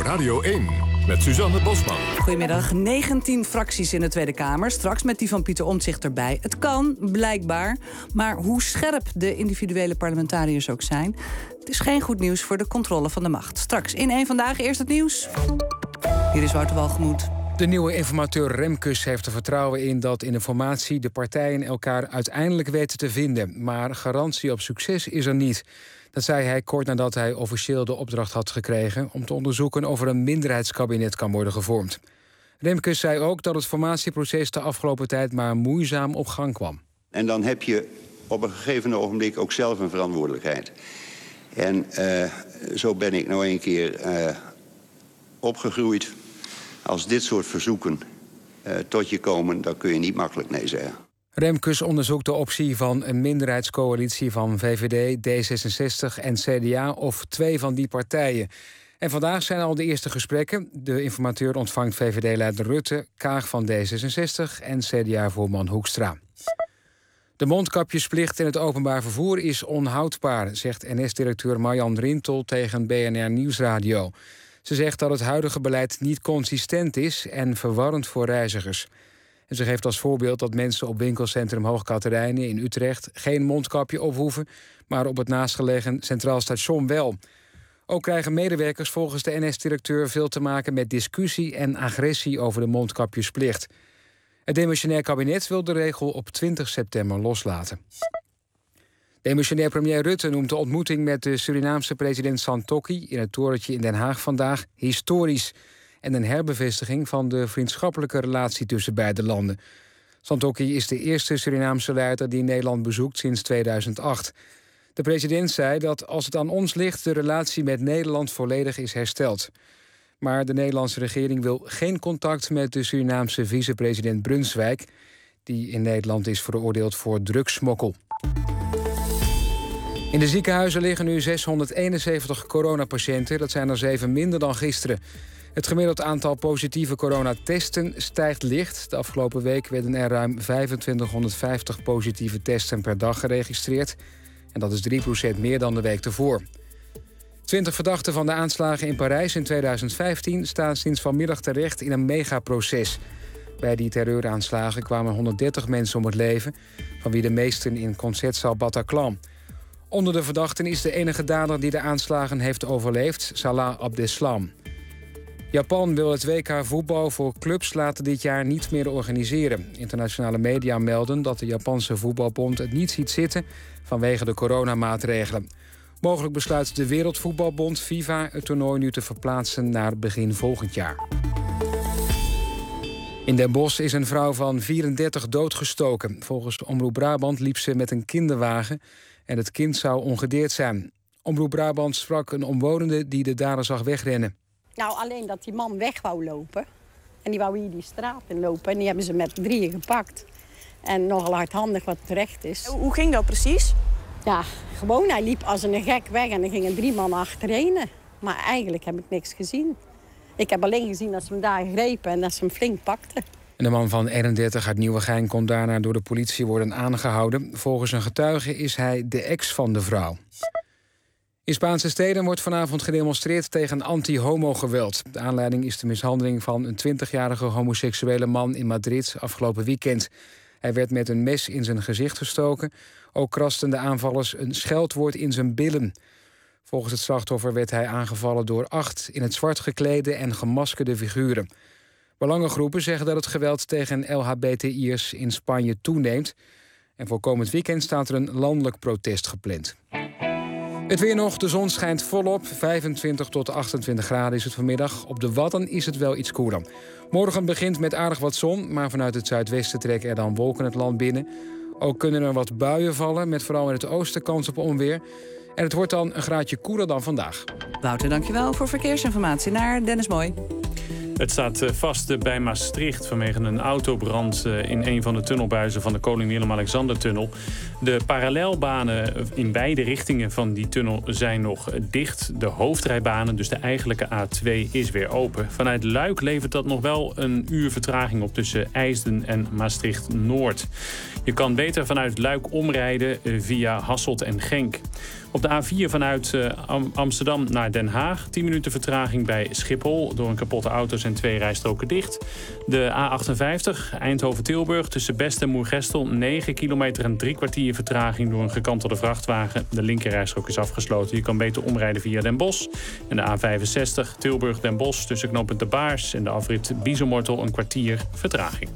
Radio 1 met Suzanne Bosman. Goedemiddag. 19 fracties in de Tweede Kamer. Straks met die van Pieter Omtzigt erbij. Het kan, blijkbaar. Maar hoe scherp de individuele parlementariërs ook zijn, het is geen goed nieuws voor de controle van de macht. Straks in één Vandaag eerst het nieuws. Hier is Wouter Walgemoed. De nieuwe informateur Remkes heeft er vertrouwen in dat in de formatie de partijen elkaar uiteindelijk weten te vinden. Maar garantie op succes is er niet. Dat zei hij kort nadat hij officieel de opdracht had gekregen om te onderzoeken of er een minderheidskabinet kan worden gevormd. Remkes zei ook dat het formatieproces de afgelopen tijd maar moeizaam op gang kwam. En dan heb je op een gegeven ogenblik ook zelf een verantwoordelijkheid. En zo ben ik nou een keer opgegroeid. Als dit soort verzoeken tot je komen, dan kun je niet makkelijk nee zeggen. Remkes onderzoekt de optie van een minderheidscoalitie van VVD, D66 en CDA of 2 van die partijen. En vandaag zijn al de eerste gesprekken. De informateur ontvangt VVD-leider Rutte, Kaag van D66 en CDA-voorman Hoekstra. De mondkapjesplicht in het openbaar vervoer is onhoudbaar, zegt NS-directeur Marjan Rintel tegen BNR Nieuwsradio. Ze zegt dat het huidige beleid niet consistent is en verwarrend voor reizigers. En ze geeft als voorbeeld dat mensen op winkelcentrum Hoog Catharijne in Utrecht geen mondkapje op hoeven, maar op het naastgelegen Centraal Station wel. Ook krijgen medewerkers volgens de NS-directeur veel te maken met discussie en agressie over de mondkapjesplicht. Het demissionair kabinet wil de regel op 20 september loslaten. Demissionair premier Rutte noemt de ontmoeting met de Surinaamse president Santokki in het torentje in Den Haag vandaag historisch en een herbevestiging van de vriendschappelijke relatie tussen beide landen. Santokki is de eerste Surinaamse leider die Nederland bezoekt sinds 2008. De president zei dat als het aan ons ligt de relatie met Nederland volledig is hersteld. Maar de Nederlandse regering wil geen contact met de Surinaamse vicepresident Brunswijk, die in Nederland is veroordeeld voor drugssmokkel. In de ziekenhuizen liggen nu 671 coronapatiënten. Dat zijn er 7 minder dan gisteren. Het gemiddeld aantal positieve coronatesten stijgt licht. De afgelopen week werden er ruim 2550 positieve testen per dag geregistreerd. En dat is 3% meer dan de week ervoor. 20 verdachten van de aanslagen in Parijs in 2015 staan sinds vanmiddag terecht in een megaproces. Bij die terreuraanslagen kwamen 130 mensen om het leven, van wie de meesten in concertzaal Bataclan. Onder de verdachten is de enige dader die de aanslagen heeft overleefd, Salah Abdeslam. Japan wil het WK voetbal voor clubs later dit jaar niet meer organiseren. Internationale media melden dat de Japanse voetbalbond het niet ziet zitten vanwege de coronamaatregelen. Mogelijk besluit de Wereldvoetbalbond FIFA het toernooi nu te verplaatsen naar begin volgend jaar. In Den Bosch is een vrouw van 34 doodgestoken. Volgens Omroep Brabant liep ze met een kinderwagen en het kind zou ongedeerd zijn. Omroep Brabant sprak een omwonende die de dader zag wegrennen. Nou, alleen dat die man weg wou lopen. En die wou hier die straat in lopen. En die hebben ze met 3 gepakt. En nogal hardhandig wat terecht is. Hoe ging dat precies? Ja, gewoon. Hij liep als een gek weg en er gingen 3 mannen achtereen. Maar eigenlijk heb ik niks gezien. Ik heb alleen gezien dat ze hem daar grepen en dat ze hem flink pakten. En de man van 31 uit Nieuwegein kon daarna door de politie worden aangehouden. Volgens een getuige is hij de ex van de vrouw. In Spaanse steden wordt vanavond gedemonstreerd tegen anti-homo-geweld. De aanleiding is de mishandeling van een 20-jarige homoseksuele man in Madrid afgelopen weekend. Hij werd met een mes in zijn gezicht gestoken. Ook krasten de aanvallers een scheldwoord in zijn billen. Volgens het slachtoffer werd hij aangevallen door 8 in het zwart geklede en gemaskerde figuren. Belangengroepen zeggen dat het geweld tegen LHBTI'ers in Spanje toeneemt. En voor komend weekend staat er een landelijk protest gepland. Het weer nog, de zon schijnt volop. 25 tot 28 graden is het vanmiddag. Op de Wadden is het wel iets koeler. Morgen begint met aardig wat zon, maar vanuit het zuidwesten trekken er dan wolken het land binnen. Ook kunnen er wat buien vallen, met vooral in het oosten kans op onweer. En het wordt dan een graadje koeler dan vandaag. Wouter, dankjewel voor verkeersinformatie. Naar Dennis Mooi. Het staat vast bij Maastricht vanwege een autobrand in een van de tunnelbuizen van de Koning Willem-Alexander-tunnel. De parallelbanen in beide richtingen van die tunnel zijn nog dicht. De hoofdrijbanen, dus de eigenlijke A2, is weer open. Vanuit Luik levert dat nog wel een uur vertraging op tussen IJsden en Maastricht-Noord. Je kan beter vanuit Luik omrijden via Hasselt en Genk. Op de A4 vanuit Amsterdam naar Den Haag. 10 minuten vertraging bij Schiphol. Door een kapotte auto zijn 2 rijstroken dicht. De A58 Eindhoven-Tilburg tussen Best en Moergestel. 9 kilometer en 3 kwartier vertraging door een gekantelde vrachtwagen. De linkerrijstrook is afgesloten. Je kan beter omrijden via Den Bosch. En de A65 Tilburg-Den Bosch tussen knooppunt De Baars en de afrit Biezenmortel een kwartier vertraging.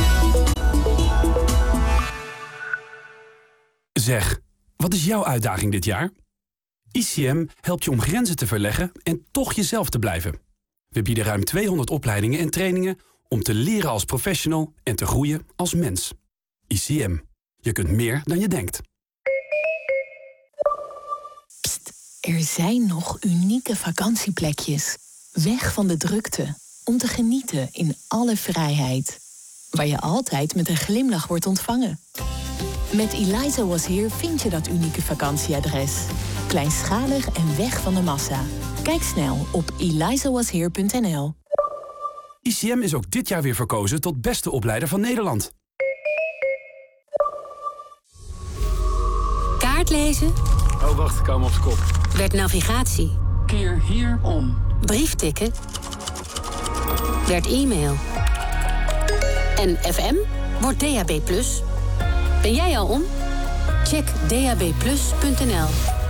Zeg, wat is jouw uitdaging dit jaar? ICM helpt je om grenzen te verleggen en toch jezelf te blijven. We bieden ruim 200 opleidingen en trainingen om te leren als professional en te groeien als mens. ICM. Je kunt meer dan je denkt. Pst, er zijn nog unieke vakantieplekjes. Weg van de drukte. Om te genieten in alle vrijheid. Waar je altijd met een glimlach wordt ontvangen. Met Eliza Was Here vind je dat unieke vakantieadres. Kleinschalig en weg van de massa. Kijk snel op elizawasheer.nl. ICM is ook dit jaar weer verkozen tot beste opleider van Nederland. Kaart lezen. Oh, wacht, ik hou hem op de kop. Werd navigatie. Keer hier om. Brief tikken. Werd e-mail. En FM wordt DAB+. Ben jij al om? Check dabplus.nl.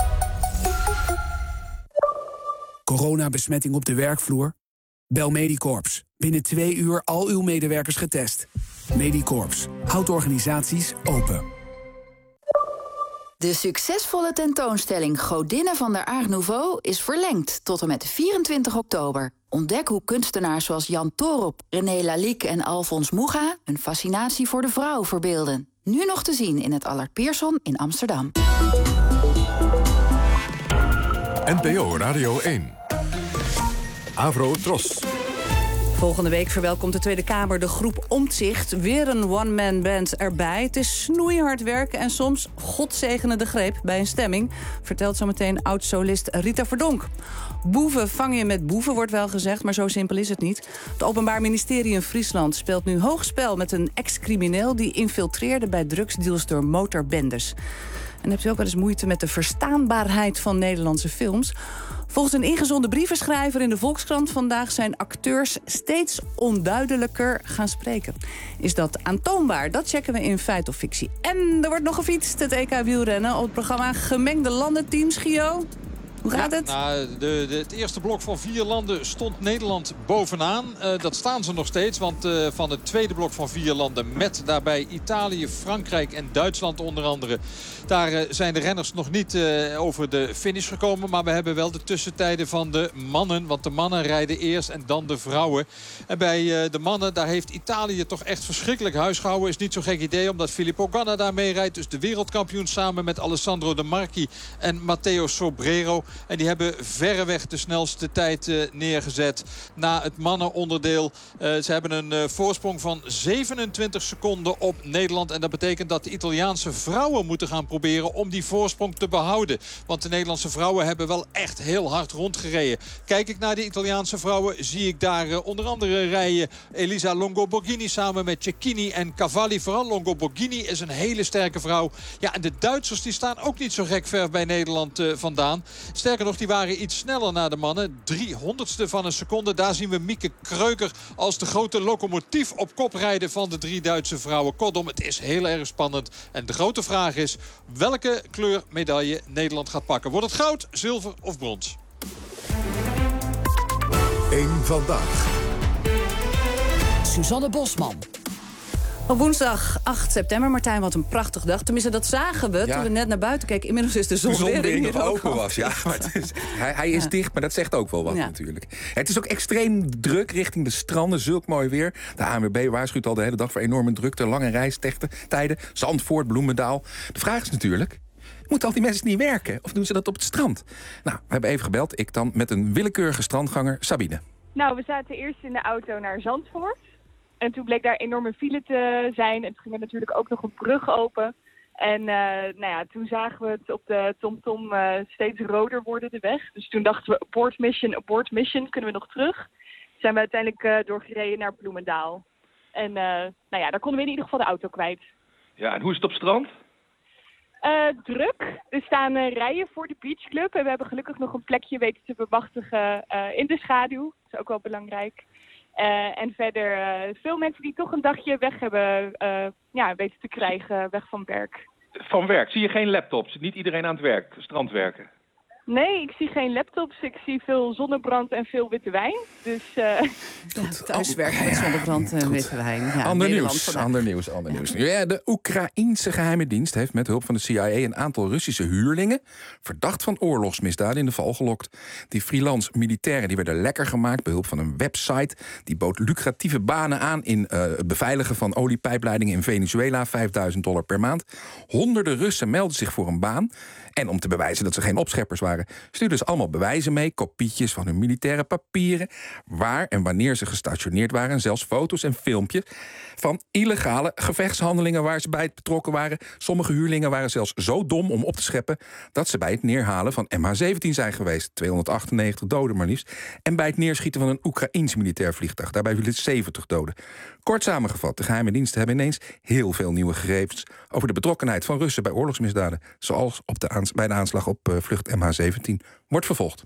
Coronabesmetting op de werkvloer? Bel Medicorps. Binnen 2 uur al uw medewerkers getest. Medicorps. Houdt organisaties open. De succesvolle tentoonstelling Godinnen van der Art Nouveau is verlengd tot en met 24 oktober. Ontdek hoe kunstenaars zoals Jan Toorop, René Lalique en Alfons Mucha een fascinatie voor de vrouw verbeelden. Nu nog te zien in het Allard Pierson in Amsterdam. NPO Radio 1. Avro Tros. Volgende week verwelkomt de Tweede Kamer de groep Omtzigt. Weer een one-man band erbij. Het is snoeihard werken en soms godzegene de greep bij een stemming, vertelt zometeen oud-solist Rita Verdonk. Boeven vang je met boeven, wordt wel gezegd, maar zo simpel is het niet. Het Openbaar Ministerie in Friesland speelt nu hoogspel met een ex-crimineel die infiltreerde bij drugsdeals door motorbendes. En hebt u ook wel eens moeite met de verstaanbaarheid van Nederlandse films? Volgens een ingezonden brievenschrijver in de Volkskrant vandaag zijn acteurs steeds onduidelijker gaan spreken. Is dat aantoonbaar? Dat checken we in Feit of Fictie. En er wordt nog gefietst, het EK wielrennen, op het programma Gemengde Landenteams. Gio, hoe gaat het? Het eerste blok van 4 landen stond Nederland bovenaan. Dat staan ze nog steeds, want van het tweede blok van 4 landen met daarbij Italië, Frankrijk en Duitsland onder andere. Daar zijn de renners nog niet over de finish gekomen. Maar we hebben wel de tussentijden van de mannen. Want de mannen rijden eerst en dan de vrouwen. En bij de mannen, daar heeft Italië toch echt verschrikkelijk huisgehouden. Is niet zo'n gek idee, omdat Filippo Ganna daar mee rijdt. Dus de wereldkampioen samen met Alessandro De Marchi en Matteo Sobrero. En die hebben verreweg de snelste tijd neergezet na het mannenonderdeel. Ze hebben een voorsprong van 27 seconden op Nederland. En dat betekent dat de Italiaanse vrouwen moeten gaan proberen om die voorsprong te behouden. Want de Nederlandse vrouwen hebben wel echt heel hard rondgereden. Kijk ik naar de Italiaanse vrouwen, zie ik daar onder andere rijden Elisa Longo Borghini samen met Cecchini en Cavalli. Vooral Longo Borghini is een hele sterke vrouw. Ja, en de Duitsers die staan ook niet zo gek ver bij Nederland vandaan. Sterker nog, die waren iets sneller naar de mannen. 300ste van een seconde. Daar zien we Mieke Kreuker als de grote locomotief op kop rijden van de 3 Duitse vrouwen. Kortom, het is heel erg spannend. En de grote vraag is welke kleur medaille Nederland gaat pakken. Wordt het goud, zilver of brons? 1 vandaag. Suzanne Bosman. Op woensdag 8 september, Martijn, wat een prachtig dag. Tenminste, dat zagen we toen we net naar buiten keken. Inmiddels is de zon weer nog open was. Ja, maar hij is dicht, maar dat zegt ook wel wat natuurlijk. Het is ook extreem druk richting de stranden. Zulk mooi weer. De ANWB waarschuwt al de hele dag voor enorme drukte. Lange reistijden. Zandvoort, Bloemendaal. De vraag is natuurlijk, moeten al die mensen niet werken? Of doen ze dat op het strand? Nou, we hebben even gebeld. Ik dan met een willekeurige strandganger, Sabine. Nou, we zaten eerst in de auto naar Zandvoort. En toen bleek daar enorme file te zijn. En toen ging er natuurlijk ook nog een brug open. En toen zagen we het op de TomTom steeds roder worden, de weg. Dus toen dachten we, abort mission, kunnen we nog terug? Toen zijn we uiteindelijk doorgereden naar Bloemendaal. En daar konden we in ieder geval de auto kwijt. Ja, en hoe is het op strand? Druk. Er staan rijen voor de beachclub. En we hebben gelukkig nog een plekje weten te bemachtigen in de schaduw. Dat is ook wel belangrijk. En verder veel mensen die toch een dagje weg hebben weten te krijgen, weg van werk. Van werk? Zie je geen laptops? Niet iedereen aan het werk, strandwerken? Nee, ik zie geen laptops. Ik zie veel zonnebrand en veel witte wijn. Dus thuiswerken met zonnebrand en witte wijn. Ja, Ander nieuws. Ja, de Oekraïense geheime dienst heeft met hulp van de CIA een aantal Russische huurlingen verdacht van oorlogsmisdaden in de val gelokt. Die freelance militairen die werden lekker gemaakt bij hulp van een website. Die bood lucratieve banen aan in het beveiligen van oliepijpleidingen in Venezuela, $5.000 per maand. Honderden Russen melden zich voor een baan. En om te bewijzen dat ze geen opscheppers waren, stuurden ze allemaal bewijzen mee, kopietjes van hun militaire papieren, waar en wanneer ze gestationeerd waren, en zelfs foto's en filmpjes van illegale gevechtshandelingen waar ze bij betrokken waren. Sommige huurlingen waren zelfs zo dom om op te scheppen dat ze bij het neerhalen van MH17 zijn geweest. 298 doden maar liefst. En bij het neerschieten van een Oekraïens militair vliegtuig. Daarbij vielen 70 doden. Kort samengevat, de geheime diensten hebben ineens heel veel nieuwe gegevens over de betrokkenheid van Russen bij oorlogsmisdaden, zoals bij de aanslag op vlucht MH17 wordt vervolgd.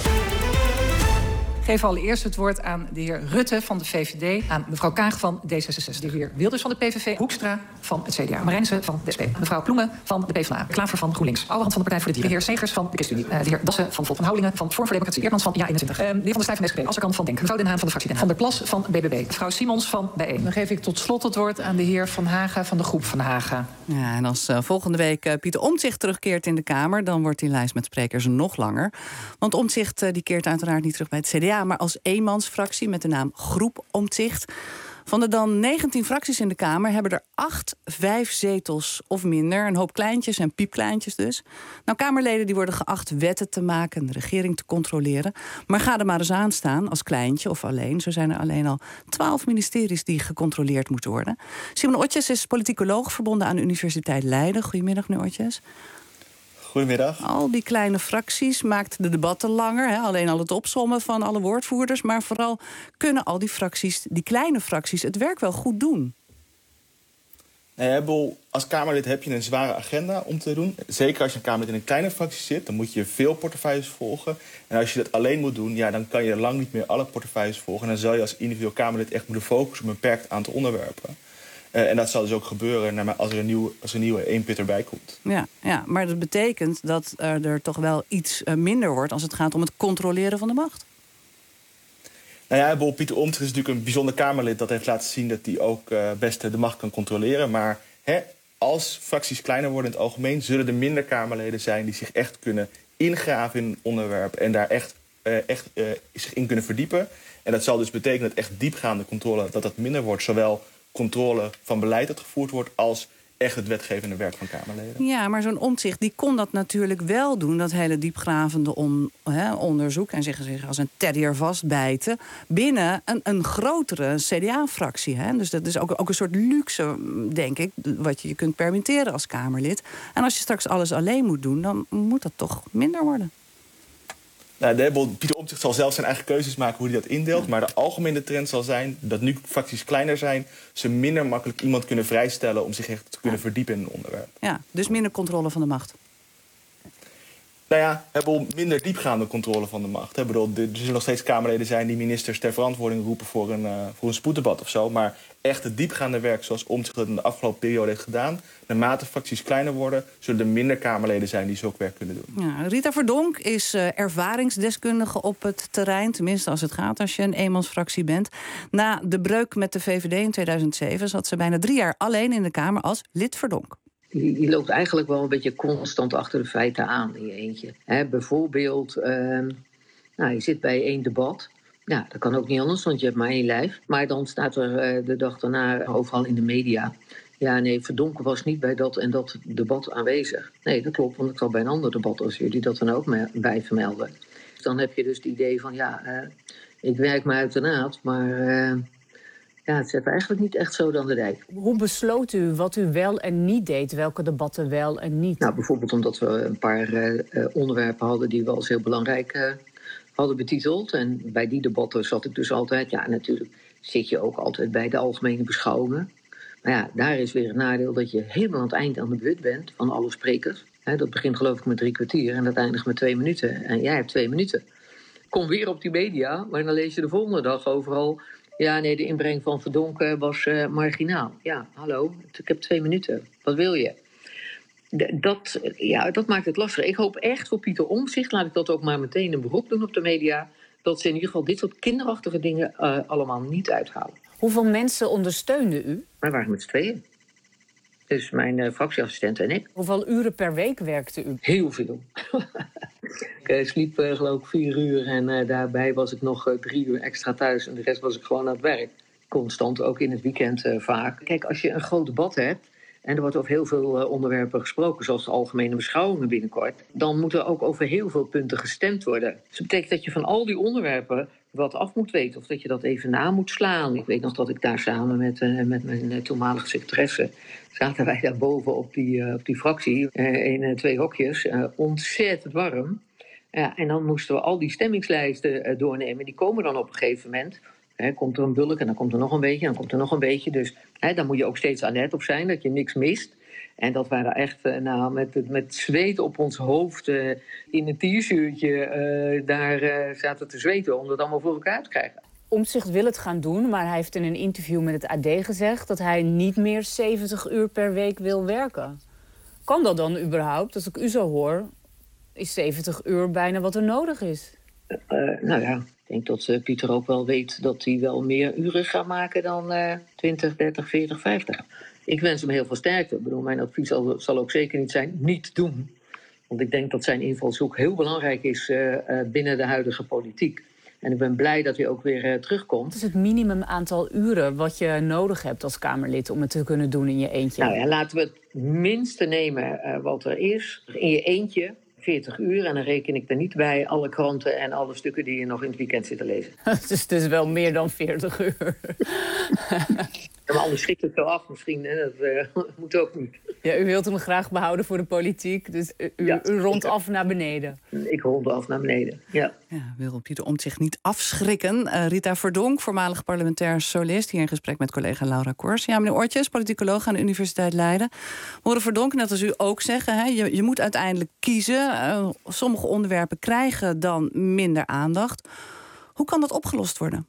Ik geef allereerst het woord aan de heer Rutte van de VVD, aan mevrouw Kaag van D66, de heer Wilders van de PVV, Hoekstra van het CDA, Marijnissen van de SP, mevrouw Ploemen van de PvdA, Klaver van GroenLinks, Ouwehand van de Partij voor de Dieren, de heer Segers van de ChristenUnie, de heer Dassen van Volt van Houwelingen van Forum voor Democratie, Eertmans van Ja21, de heer Van der Staaij van de SPD, Asserkamp van Denk, mevrouw Den Haan van de fractie Den Haan, Van der Plas van BBB, mevrouw Simons van Bijeen. Dan geef ik tot slot het woord aan de heer Van Haga van de groep Van Haga. Ja, en als volgende week Pieter Omtzigt terugkeert in de Kamer, dan wordt die lijst met sprekers nog langer. Want Omtzigt die keert uiteraard niet terug bij het CDA, maar als eenmansfractie met de naam Groep Omtzigt. Van de dan 19 fracties in de Kamer hebben er 8 5 zetels of minder. Een hoop kleintjes en piepkleintjes dus. Nou, Kamerleden die worden geacht wetten te maken en de regering te controleren. Maar ga er maar eens aan staan als kleintje of alleen. Zo zijn er alleen al 12 ministeries die gecontroleerd moeten worden. Simon Otjes is politicoloog verbonden aan de Universiteit Leiden. Goedemiddag, meneer Otjes. Goedemiddag. Al die kleine fracties maakt de debatten langer. Hè? Alleen al het opsommen van alle woordvoerders. Maar vooral kunnen al die fracties, die kleine fracties, het werk wel goed doen. Als Kamerlid heb je een zware agenda om te doen. Zeker als je een Kamerlid in een kleine fractie zit, dan moet je veel portefeuilles volgen. En als je dat alleen moet doen, ja, dan kan je lang niet meer alle portefeuilles volgen. En dan zal je als individueel Kamerlid echt moeten focussen op een beperkt aantal onderwerpen. En dat zal dus ook gebeuren als er een nieuwe eenpit erbij komt. Ja, maar dat betekent dat er toch wel iets minder wordt als het gaat om het controleren van de macht. Nou ja, Pieter Omtzigt is natuurlijk een bijzonder Kamerlid. Dat heeft laten zien dat hij ook best de macht kan controleren. Maar als fracties kleiner worden in het algemeen, zullen er minder Kamerleden zijn die zich echt kunnen ingraven in een onderwerp en daar echt zich in kunnen verdiepen. En dat zal dus betekenen dat echt diepgaande controle dat minder wordt. Zowel controle van beleid dat gevoerd wordt als echt het wetgevende werk van Kamerleden. Ja, maar zo'n Omtzigt die kon dat natuurlijk wel doen, dat hele diepgravende onderzoek en zich als een terrier vastbijten binnen een grotere CDA-fractie. Dus dat is ook een soort luxe, denk ik, wat je kunt permitteren als Kamerlid. En als je straks alles alleen moet doen, dan moet dat toch minder worden. Pieter Omtzigt zal zelf zijn eigen keuzes maken hoe hij dat indeelt. Maar de algemene trend zal zijn dat nu fracties kleiner zijn, ze minder makkelijk iemand kunnen vrijstellen om zich echt te kunnen verdiepen in een onderwerp. Ja, dus minder controle van de macht. Minder diepgaande controle van de macht. Er zullen nog steeds Kamerleden zijn die ministers ter verantwoording roepen voor een spoeddebat of zo. Maar echt het diepgaande werk zoals Omtzigt dat in de afgelopen periode heeft gedaan, naarmate fracties kleiner worden, zullen er minder Kamerleden zijn die zulk werk kunnen doen. Ja, Rita Verdonk is ervaringsdeskundige op het terrein, tenminste als het gaat als je een eenmansfractie bent. Na de breuk met de VVD in 2007 zat ze bijna 3 jaar alleen in de Kamer als lid Verdonk. Die loopt eigenlijk wel een beetje constant achter de feiten aan in je eentje. Bijvoorbeeld, je zit bij 1 debat. Ja, dat kan ook niet anders, want je hebt maar 1 lijf. Maar dan staat er de dag daarna overal in de media. Ja, nee, Verdonk was niet bij dat en dat debat aanwezig. Nee, dat klopt, want ik zat bij een ander debat als jullie dat dan ook bij vermelden. Dus dan heb je dus het idee van, ik werk me uit de naad, maar het zet eigenlijk niet echt zo dan de dijk. Hoe besloot u wat u wel en niet deed? Welke debatten wel en niet? Nou, bijvoorbeeld omdat we een paar onderwerpen hadden die we als heel belangrijk hadden betiteld. En bij die debatten zat ik dus altijd, natuurlijk zit je ook altijd bij de algemene beschouwingen. Maar ja, daar is weer het nadeel dat je helemaal aan het eind aan de beurt bent van alle sprekers. Dat begint geloof ik met 3 kwartier en dat eindigt met 2 minuten. En jij hebt 2 minuten. Kom weer op die media, maar dan lees je de volgende dag overal... Ja, nee, de inbreng van Verdonk was marginaal. Ja, hallo, ik heb 2 minuten. Wat wil je? Dat maakt het lastig. Ik hoop echt voor Pieter Omtzigt, laat ik dat ook maar meteen een beroep doen op de media... dat ze in ieder geval dit soort kinderachtige dingen allemaal niet uithalen. Hoeveel mensen ondersteunden u? Wij waren met z'n tweeën. Dus mijn fractieassistent en ik. Hoeveel uren per week werkte u? Heel veel. Ik sliep geloof ik 4 uur en daarbij was ik nog 3 uur extra thuis. En de rest was ik gewoon aan het werk. Constant, ook in het weekend vaak. Kijk, als je een groot debat hebt... en er wordt over heel veel onderwerpen gesproken... zoals de algemene beschouwingen binnenkort... dan moet er ook over heel veel punten gestemd worden. Dus dat betekent dat je van al die onderwerpen wat af moet weten... of dat je dat even na moet slaan. Ik weet nog dat ik daar samen met mijn toenmalige secretaresse... zaten wij daar boven op die fractie in 2 hokjes. Ontzettend warm. En dan moesten we al die stemmingslijsten doornemen. Die komen dan op een gegeven moment... komt er een bulk en dan komt er nog een beetje en dan komt er nog een beetje. Dus daar moet je ook steeds alert op zijn, dat je niks mist. En dat wij daar echt met zweet op ons hoofd in een t-shirtje daar zaten te zweten om dat allemaal voor elkaar te krijgen. Omtzigt wil het gaan doen, maar hij heeft in een interview met het AD gezegd... dat hij niet meer 70 uur per week wil werken. Kan dat dan überhaupt? Als ik u zo hoor, is 70 uur bijna wat er nodig is. Nou ja, ik denk dat Pieter ook wel weet dat hij wel meer uren gaat maken dan 20, 30, 40, 50. Ik wens hem heel veel sterkte. Ik bedoel, mijn advies zal ook zeker niet zijn niet doen. Want ik denk dat zijn invalshoek heel belangrijk is binnen de huidige politiek. En ik ben blij dat hij ook weer terugkomt. Wat is het minimum aantal uren wat je nodig hebt als Kamerlid om het te kunnen doen in je eentje? Nou ja, laten we het minste nemen wat er is. In je eentje 40 uur en dan reken ik er niet bij alle kranten en alle stukken die je nog in het weekend zit te lezen. Dus het is wel meer dan 40 uur. Maar anders schikt het wel af misschien. Dat moet ook niet. Ja, u wilt hem graag behouden voor de politiek. Dus u rondt af naar beneden. Ik rond af naar beneden, ja. Wil Pieter Omtzigt niet afschrikken. Rita Verdonk, voormalig parlementair solist... hier in gesprek met collega Laura Kors. Ja, meneer Oortjes, politicoloog aan de Universiteit Leiden. We horen Verdonk, net als u ook zeggen... Je moet uiteindelijk kiezen. Sommige onderwerpen krijgen dan minder aandacht. Hoe kan dat opgelost worden?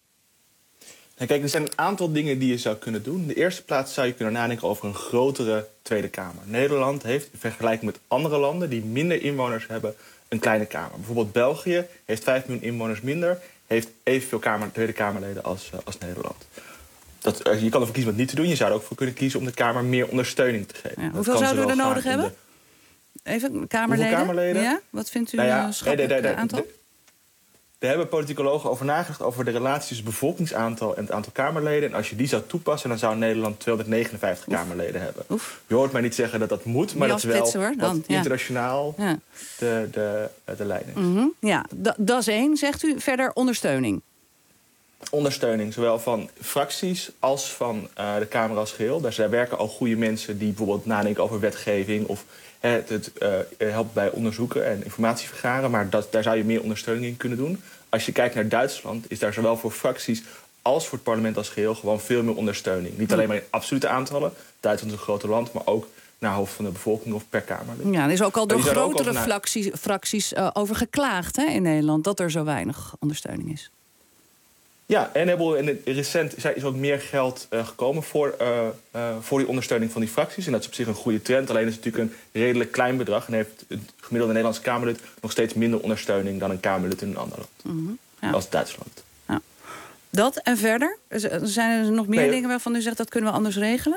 Kijk, er zijn een aantal dingen die je zou kunnen doen. In de eerste plaats zou je kunnen nadenken over een grotere Tweede Kamer. Nederland heeft in vergelijking met andere landen die minder inwoners hebben, een kleine Kamer. Bijvoorbeeld België heeft 5 miljoen inwoners minder, heeft evenveel Tweede Kamerleden als Nederland. Je kan ervoor kiezen om het niet te doen. Je zou er ook voor kunnen kiezen om de Kamer meer ondersteuning te geven. Ja, hoeveel zouden we er nodig hebben? Even, Kamerleden? Hoeveel Kamerleden? Ja? Wat vindt u aantal? Er hebben politicologen over nagedacht over de relatie tussen bevolkingsaantal en het aantal Kamerleden. En als je die zou toepassen, dan zou Nederland 259 Kamerleden hebben. Je hoort mij niet zeggen dat dat moet, maar dat is wel internationaal de lijn is. Mm-hmm. Ja, dat is 1, zegt u. Verder ondersteuning. Ondersteuning, zowel van fracties als van de Kamer als geheel. Daar werken al goede mensen die bijvoorbeeld nadenken over wetgeving of het helpt bij onderzoeken en informatie vergaren. Maar daar zou je meer ondersteuning in kunnen doen. Als je kijkt naar Duitsland, is daar zowel voor fracties als voor het parlement als geheel gewoon veel meer ondersteuning. Niet alleen maar in absolute aantallen. Duitsland is een groter land, maar ook naar hoofd van de bevolking of per Kamerlid. Ja, er is ook al door grotere fracties over geklaagd in Nederland dat er zo weinig ondersteuning is. Ja, en recent is er ook meer geld gekomen voor die ondersteuning van die fracties. En dat is op zich een goede trend. Alleen is het natuurlijk een redelijk klein bedrag. En heeft het gemiddelde Nederlandse Kamerlid nog steeds minder ondersteuning dan een Kamerlid in een ander land. Mm-hmm, als Duitsland. Ja. Dat en verder? Zijn er nog meer dingen waarvan u zegt dat kunnen we anders regelen?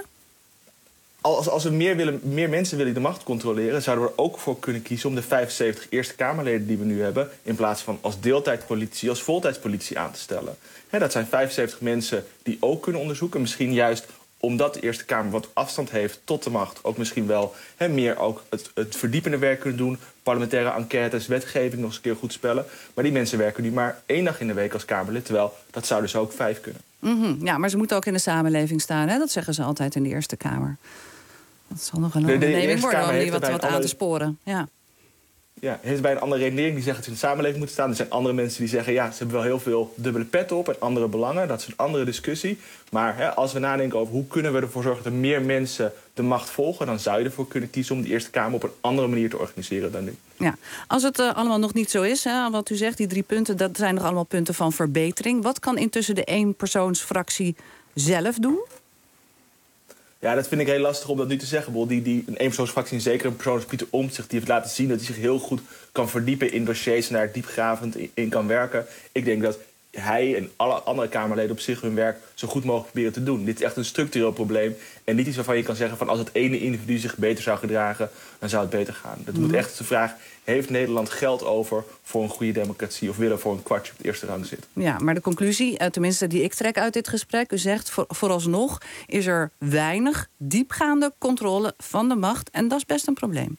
Als we meer mensen willen die de macht controleren, zouden we er ook voor kunnen kiezen om de 75 Eerste Kamerleden die we nu hebben, in plaats van als deeltijdpolitie, als voltijdspolitie aan te stellen. Dat zijn 75 mensen die ook kunnen onderzoeken. Misschien juist omdat de Eerste Kamer wat afstand heeft tot de macht, ook misschien wel meer ook het verdiepende werk kunnen doen, parlementaire enquêtes, wetgeving nog eens een keer goed spellen. Maar die mensen werken nu maar 1 dag in de week als Kamerlid, terwijl dat zou dus ook 5 kunnen. Mm-hmm. Ja, maar ze moeten ook in de samenleving staan. Dat zeggen ze altijd in de Eerste Kamer. Dat zal nog een onderneming worden om die wat aan te sporen. Ja. heeft bij een andere redenering die zegt dat ze in de samenleving moeten staan. Er zijn andere mensen die zeggen, ze hebben wel heel veel dubbele pet op en andere belangen. Dat is een andere discussie. Maar als we nadenken over hoe kunnen we ervoor zorgen dat er meer mensen de macht volgen, dan zou je ervoor kunnen kiezen om de Eerste Kamer op een andere manier te organiseren dan nu. Ja, als het allemaal nog niet zo is, wat u zegt, die 3 punten, dat zijn nog allemaal punten van verbetering. Wat kan intussen de eenpersoonsfractie zelf doen? Ja, dat vind ik heel lastig om dat nu te zeggen. Een eenpersoonsfractie, en zeker een persoon als Pieter Omtzigt, die heeft laten zien dat hij zich heel goed kan verdiepen in dossiers en daar diepgravend in kan werken. Ik denk dat hij en alle andere Kamerleden op zich hun werk zo goed mogelijk proberen te doen. Dit is echt een structureel probleem en niet iets waarvan je kan zeggen van als het ene individu zich beter zou gedragen, dan zou het beter gaan. Dat moet echt de vraag, heeft Nederland geld over voor een goede democratie of willen voor een kwartje op de eerste rang zitten? Ja, maar de conclusie, tenminste die ik trek uit dit gesprek, u zegt vooralsnog is er weinig diepgaande controle van de macht en dat is best een probleem.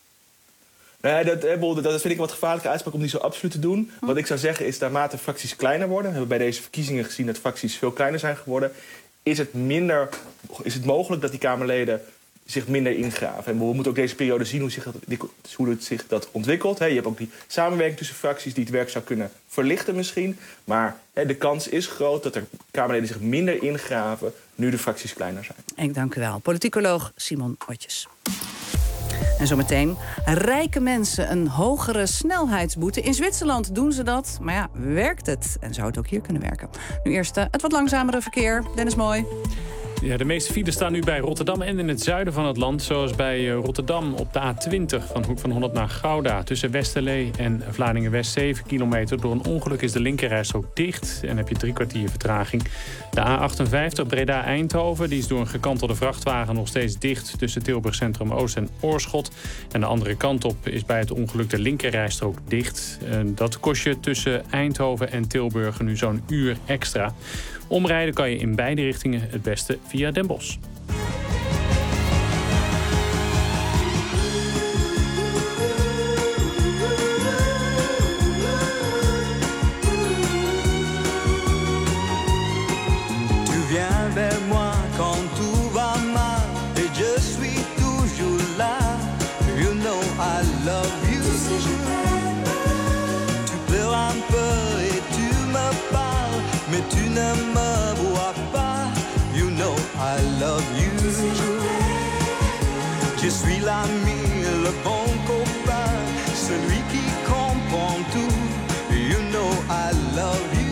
Nee, dat vind ik wat gevaarlijke uitspraak om die zo absoluut te doen. Wat ik zou zeggen is, naarmate fracties kleiner worden, we hebben bij deze verkiezingen gezien dat fracties veel kleiner zijn geworden, is het mogelijk dat die Kamerleden zich minder ingraven. En we moeten ook deze periode zien hoe zich dat ontwikkelt. Je hebt ook die samenwerking tussen fracties die het werk zou kunnen verlichten misschien. Maar de kans is groot dat er Kamerleden zich minder ingraven nu de fracties kleiner zijn. Ik dank u wel. Politicoloog Simon Otjes. En zometeen rijke mensen een hogere snelheidsboete. In Zwitserland doen ze dat, maar ja, werkt het? En zou het ook hier kunnen werken? Nu eerst het wat langzamere verkeer. Dennis Mooi. Ja, de meeste files staan nu bij Rotterdam en in het zuiden van het land. Zoals bij Rotterdam op de A20 van Hoek van Holland naar Gouda. Tussen Westerlee en Vlaardingen-West 7 kilometer. Door een ongeluk is de linkerrijstrook dicht en heb je 3 kwartier vertraging. De A58 Breda-Eindhoven die is door een gekantelde vrachtwagen nog steeds dicht tussen Tilburg Centrum Oost en Oorschot. En de andere kant op is bij het ongeluk de linkerrijstrook dicht. Dat kost je tussen Eindhoven en Tilburg nu zo'n uur extra. Omrijden kan je in beide richtingen het beste via Den Bosch. Tu viens vers moi quand tout va mal et je suis toujours là. You know I love you. Tu pleures un peu et tu me parles, mais tu ne me vois pas. You know I love you. Je suis l'ami, le bon copain, celui qui comprend tout. You know I love you.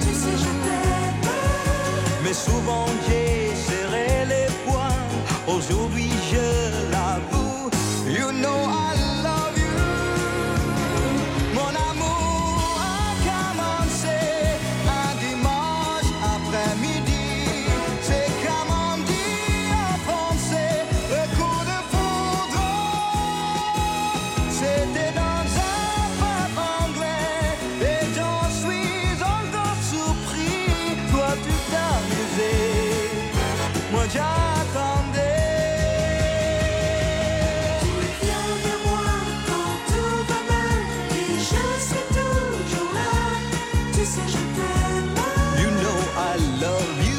Mais souvent j'ai serré les poings, aujourd'hui je l'avoue. You know I love you. Mon amour a commencé un dimanche après-midi. C'est comme on dit en français, le coup de foudre. C'était dans un pub anglais et j'en suis encore surpris. Toi tu t'amusais, moi j'attendais. You know I love you.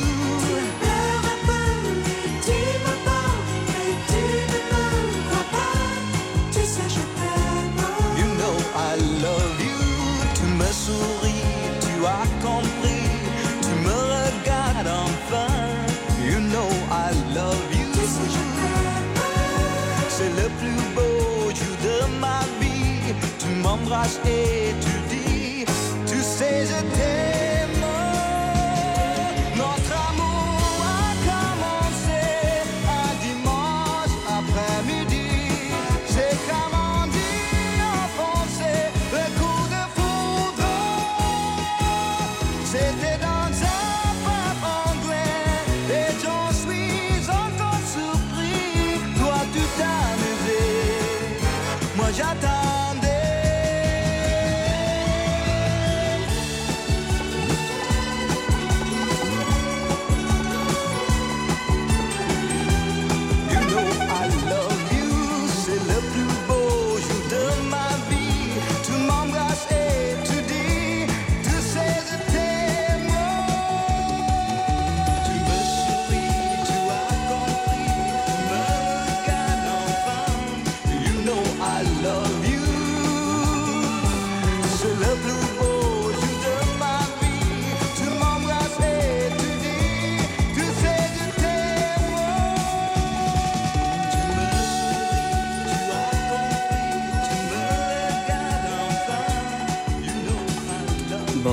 You know I love you. Tu me souris, tu as compris, tu me regardes enfin. You know I love you. C'est le plus beau jour de ma vie. Tu m'embrasses et tu dis, tu sais je t'aime. Notre amour a commencé un dimanche après-midi. C'est comme on dit en français, le coup de foudre. C'était dans un pub anglais et j'en suis encore surpris. Toi tu t'amusais, moi j'attendais.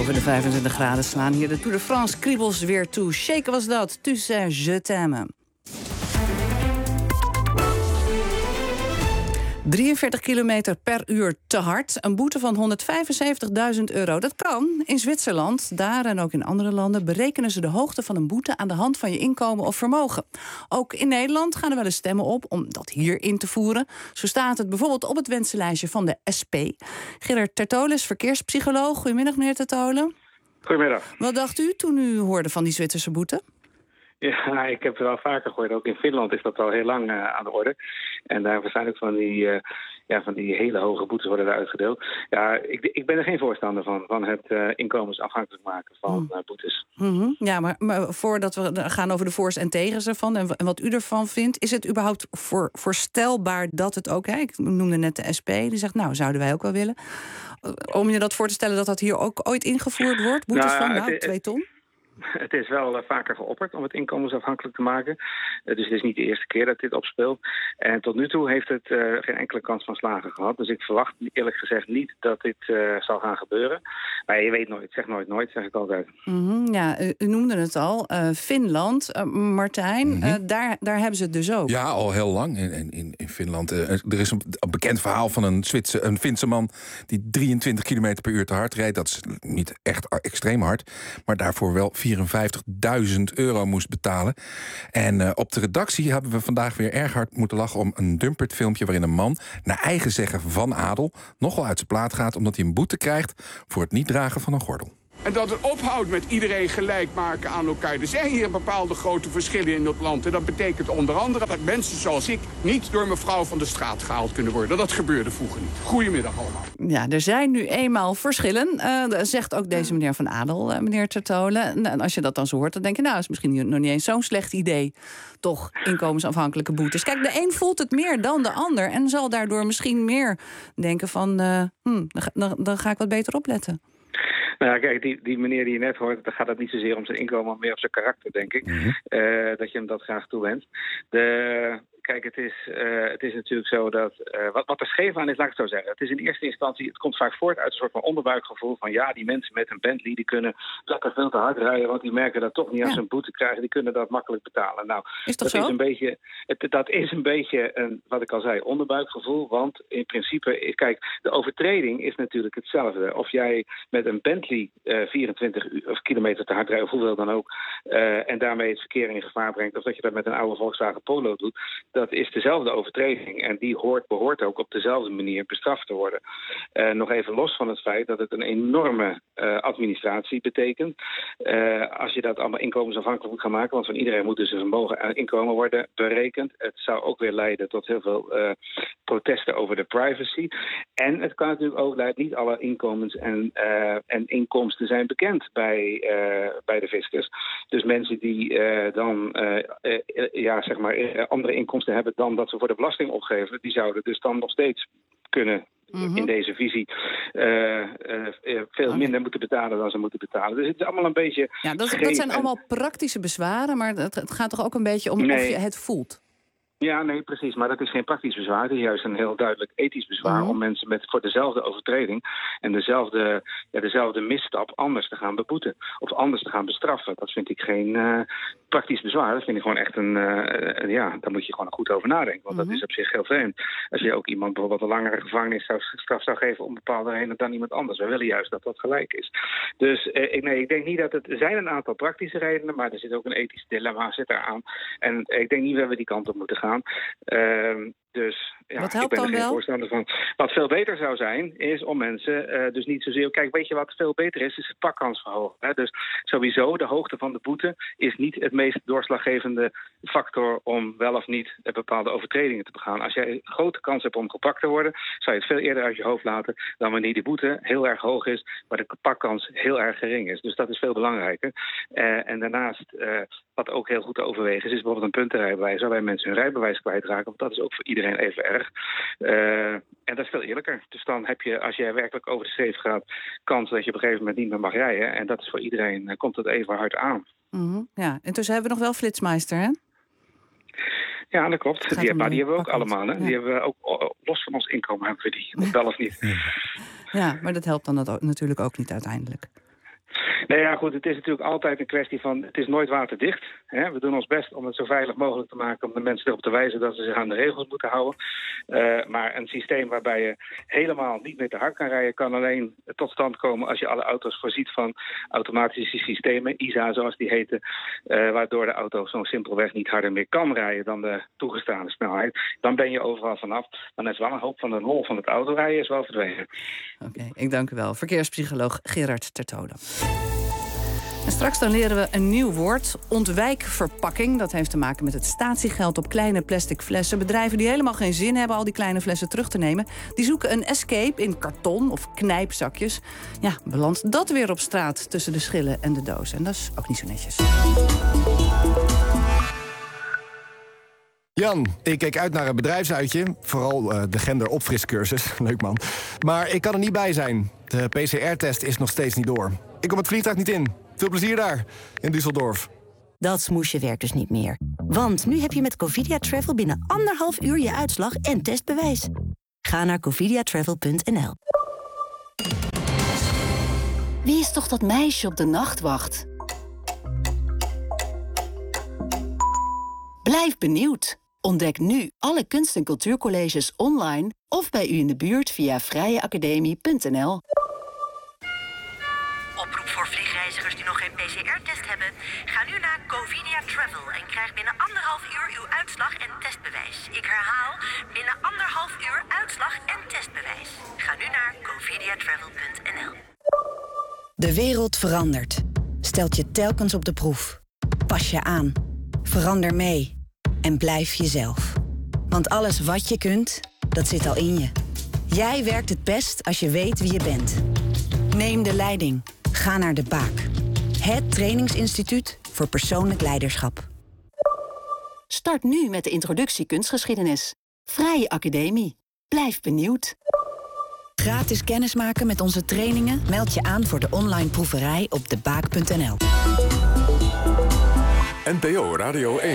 boven de 25 graden slaan hier de Tour de France kriebels weer toe. Shaken was dat. Tu sais, je t'aime. 43 kilometer per uur te hard. Een boete van €175.000. Dat kan in Zwitserland. Daar en ook in andere landen berekenen ze de hoogte van een boete aan de hand van je inkomen of vermogen. Ook in Nederland gaan er wel eens stemmen op om dat hier in te voeren. Zo staat het bijvoorbeeld op het wensenlijstje van de SP. Gerard Tertolen is verkeerspsycholoog. Goedemiddag, meneer Tertolen. Goedemiddag. Wat dacht u toen u hoorde van die Zwitserse boete? Ja, ik heb het wel vaker gehoord. Ook in Finland is dat al heel lang aan de orde. En daar waarschijnlijk van die hele hoge boetes worden er uitgedeeld. Ja, ik ben er geen voorstander van het inkomensafhankelijk maken van boetes. Mm-hmm. Ja, maar voordat we gaan over de voor's en tegens ervan en wat u ervan vindt, is het überhaupt voorstelbaar dat het ook, ik noemde net de SP, die zegt, nou, zouden wij ook wel willen. Om je dat voor te stellen dat dat hier ook ooit ingevoerd wordt? Boetes van 2 ton? Het is wel vaker geopperd om het inkomensafhankelijk te maken. Dus het is niet de eerste keer dat dit opspeelt. En tot nu toe heeft het geen enkele kans van slagen gehad. Dus ik verwacht eerlijk gezegd niet dat dit zal gaan gebeuren. Maar je weet nooit, zeg nooit nooit, zeg ik altijd. Mm-hmm, ja, u noemde het al. Finland, Martijn, daar hebben ze het dus ook. Ja, al heel lang in Finland. Er is een bekend verhaal van een Finse man die 23 kilometer per uur te hard reed. Dat is niet echt extreem hard, maar daarvoor wel €54.000 moest betalen. En op de redactie hebben we vandaag weer erg hard moeten lachen om een dumpert filmpje waarin een man, naar eigen zeggen van adel, nogal uit zijn plaat gaat omdat hij een boete krijgt voor het niet dragen van een gordel. En dat het ophoudt met iedereen gelijk maken aan elkaar. Er zijn hier bepaalde grote verschillen in het land. En dat betekent onder andere dat mensen zoals ik niet door mevrouw van de straat gehaald kunnen worden. Dat gebeurde vroeger niet. Goedemiddag allemaal. Ja, er zijn nu eenmaal verschillen. Zegt ook deze meneer Van Adel, meneer Tertolen. En als je dat dan zo hoort, dan denk je, nou, is misschien nog niet eens zo'n slecht idee. Toch, inkomensafhankelijke boetes. Kijk, de een voelt het meer dan de ander. En zal daardoor misschien meer denken van, dan ga ik wat beter opletten. Nou ja, kijk, die meneer die je net hoort, dan gaat het niet zozeer om zijn inkomen, maar meer om zijn karakter, denk ik. Dat je hem dat graag toewenst. Kijk, het is natuurlijk zo dat wat er scheef aan is, laat ik het zo zeggen. Het is in eerste instantie, het komt vaak voort uit een soort van onderbuikgevoel van ja, die mensen met een Bentley, die kunnen lekker veel te hard rijden, want die merken dat toch niet als ze een boete krijgen, die kunnen dat makkelijk betalen. Nou, is dat zo? Dat is een beetje wat ik al zei, onderbuikgevoel, want in principe, kijk, de overtreding is natuurlijk hetzelfde. Of jij met een Bentley 24 kilometer te hard rijdt, of hoeveel dan ook, en daarmee het verkeer in gevaar brengt, of dat je dat met een oude Volkswagen Polo doet, dat is dezelfde overtreding. En die behoort ook op dezelfde manier bestraft te worden. Nog even los van het feit dat het een enorme administratie betekent. Als je dat allemaal inkomensafhankelijk moet gaan maken, want van iedereen moet dus zijn vermogen en inkomen worden berekend. Het zou ook weer leiden tot heel veel protesten over de privacy. En het kan natuurlijk ook leiden, niet alle inkomens en inkomsten zijn bekend bij de fiscus. Dus mensen die dan zeg maar andere inkomsten hebben dan dat ze voor de belasting opgeven, die zouden dus dan nog steeds kunnen in deze visie veel minder moeten betalen dan ze moeten betalen. Dus het is allemaal een beetje... Ja, dat zijn allemaal praktische bezwaren, maar het gaat toch ook een beetje om of je het voelt? Ja, nee, precies. Maar dat is geen praktisch bezwaar. Het is juist een heel duidelijk ethisch bezwaar om mensen voor dezelfde overtreding en dezelfde misstap anders te gaan beboeten. Of anders te gaan bestraffen. Dat vind ik geen praktisch bezwaar. Dat vind ik gewoon echt daar moet je gewoon goed over nadenken. Want dat is op zich heel vreemd. Als je ook iemand bijvoorbeeld een langere gevangenisstraf zou geven om bepaalde redenen dan iemand anders. We willen juist dat dat gelijk is. Dus ik denk niet dat er zijn een aantal praktische redenen, maar er zit ook een ethisch dilemma aan. En ik denk niet dat we die kant op moeten gaan. Dus ja, wat helpt ik ben er dan geen wel? voorstander van. Wat veel beter zou zijn, is om mensen dus niet zozeer... Kijk, weet je wat veel beter is het pakkans verhogen. Hè? Dus sowieso, de hoogte van de boete is niet het meest doorslaggevende factor om wel of niet bepaalde overtredingen te begaan. Als jij een grote kans hebt om gepakt te worden, zou je het veel eerder uit je hoofd laten dan wanneer die boete heel erg hoog is, maar de pakkans heel erg gering is. Dus dat is veel belangrijker. En daarnaast, wat ook heel goed te overwegen is bijvoorbeeld een puntenrijbewijs, waarbij mensen hun rijbewijs kwijtraken, want dat is ook voor iedereen even erg. En dat is veel eerlijker. Dus dan heb je, als jij werkelijk over de streep gaat, kans dat je op een gegeven moment niet meer mag rijden. En dat is voor iedereen, komt het even hard aan. Ja, intussen hebben we nog wel Flitsmeister, hè? Ja, dat klopt. Die hebben we ook allemaal. Hè? Ja. Die hebben we ook los van ons inkomen, hebben we die. Wel of niet. Ja, maar dat helpt dan natuurlijk ook niet uiteindelijk. Nee, ja, goed, het is natuurlijk altijd een kwestie van... het is nooit waterdicht. Hè? We doen ons best om het zo veilig mogelijk te maken... om de mensen erop te wijzen dat ze zich aan de regels moeten houden. Maar een systeem waarbij je helemaal niet meer te hard kan rijden... kan alleen tot stand komen als je alle auto's voorziet van automatische systemen... ISA zoals die heten, waardoor de auto zo simpelweg niet harder meer kan rijden... dan de toegestane snelheid. Dan ben je overal vanaf. Dan is wel een hoop van de lol van het autorijden is wel verdwenen. Oké, ik dank u wel. Verkeerspsycholoog Gerard Tertode. En straks dan leren we een nieuw woord, ontwijkverpakking. Dat heeft te maken met het statiegeld op kleine plastic flessen. Bedrijven die helemaal geen zin hebben al die kleine flessen terug te nemen... die zoeken een escape in karton of knijpzakjes. Ja, belandt dat weer op straat tussen de schillen en de dozen. En dat is ook niet zo netjes. Jan, ik keek uit naar een bedrijfsuitje. Vooral de genderopfriscursus. Leuk man. Maar ik kan er niet bij zijn. De PCR-test is nog steeds niet door. Ik kom het vliegtuig niet in. Veel plezier daar, in Düsseldorf. Dat smoesje werkt dus niet meer. Want nu heb je met Covidia Travel binnen 1,5 uur je uitslag en testbewijs. Ga naar covidiatravel.nl. Wie is toch dat meisje op de nachtwacht? Blijf benieuwd. Ontdek nu alle kunst- en cultuurcolleges online... of bij u in de buurt via vrijeacademie.nl. Oproep voor vliegreizigers die nog geen PCR-test hebben. Ga nu naar Covidia Travel en krijg binnen 1,5 uur uw uitslag en testbewijs. Ik herhaal, binnen 1,5 uur uitslag en testbewijs. Ga nu naar covidiatravel.nl. De wereld verandert. Stelt je telkens op de proef. Pas je aan. Verander mee. En blijf jezelf. Want alles wat je kunt, dat zit al in je. Jij werkt het best als je weet wie je bent. Neem de leiding. Ga naar de Baak. Het trainingsinstituut voor persoonlijk leiderschap. Start nu met de introductie kunstgeschiedenis. Vrije Academie. Blijf benieuwd. Gratis kennismaken met onze trainingen? Meld je aan voor de online proeverij op debaak.nl. NPO Radio 1.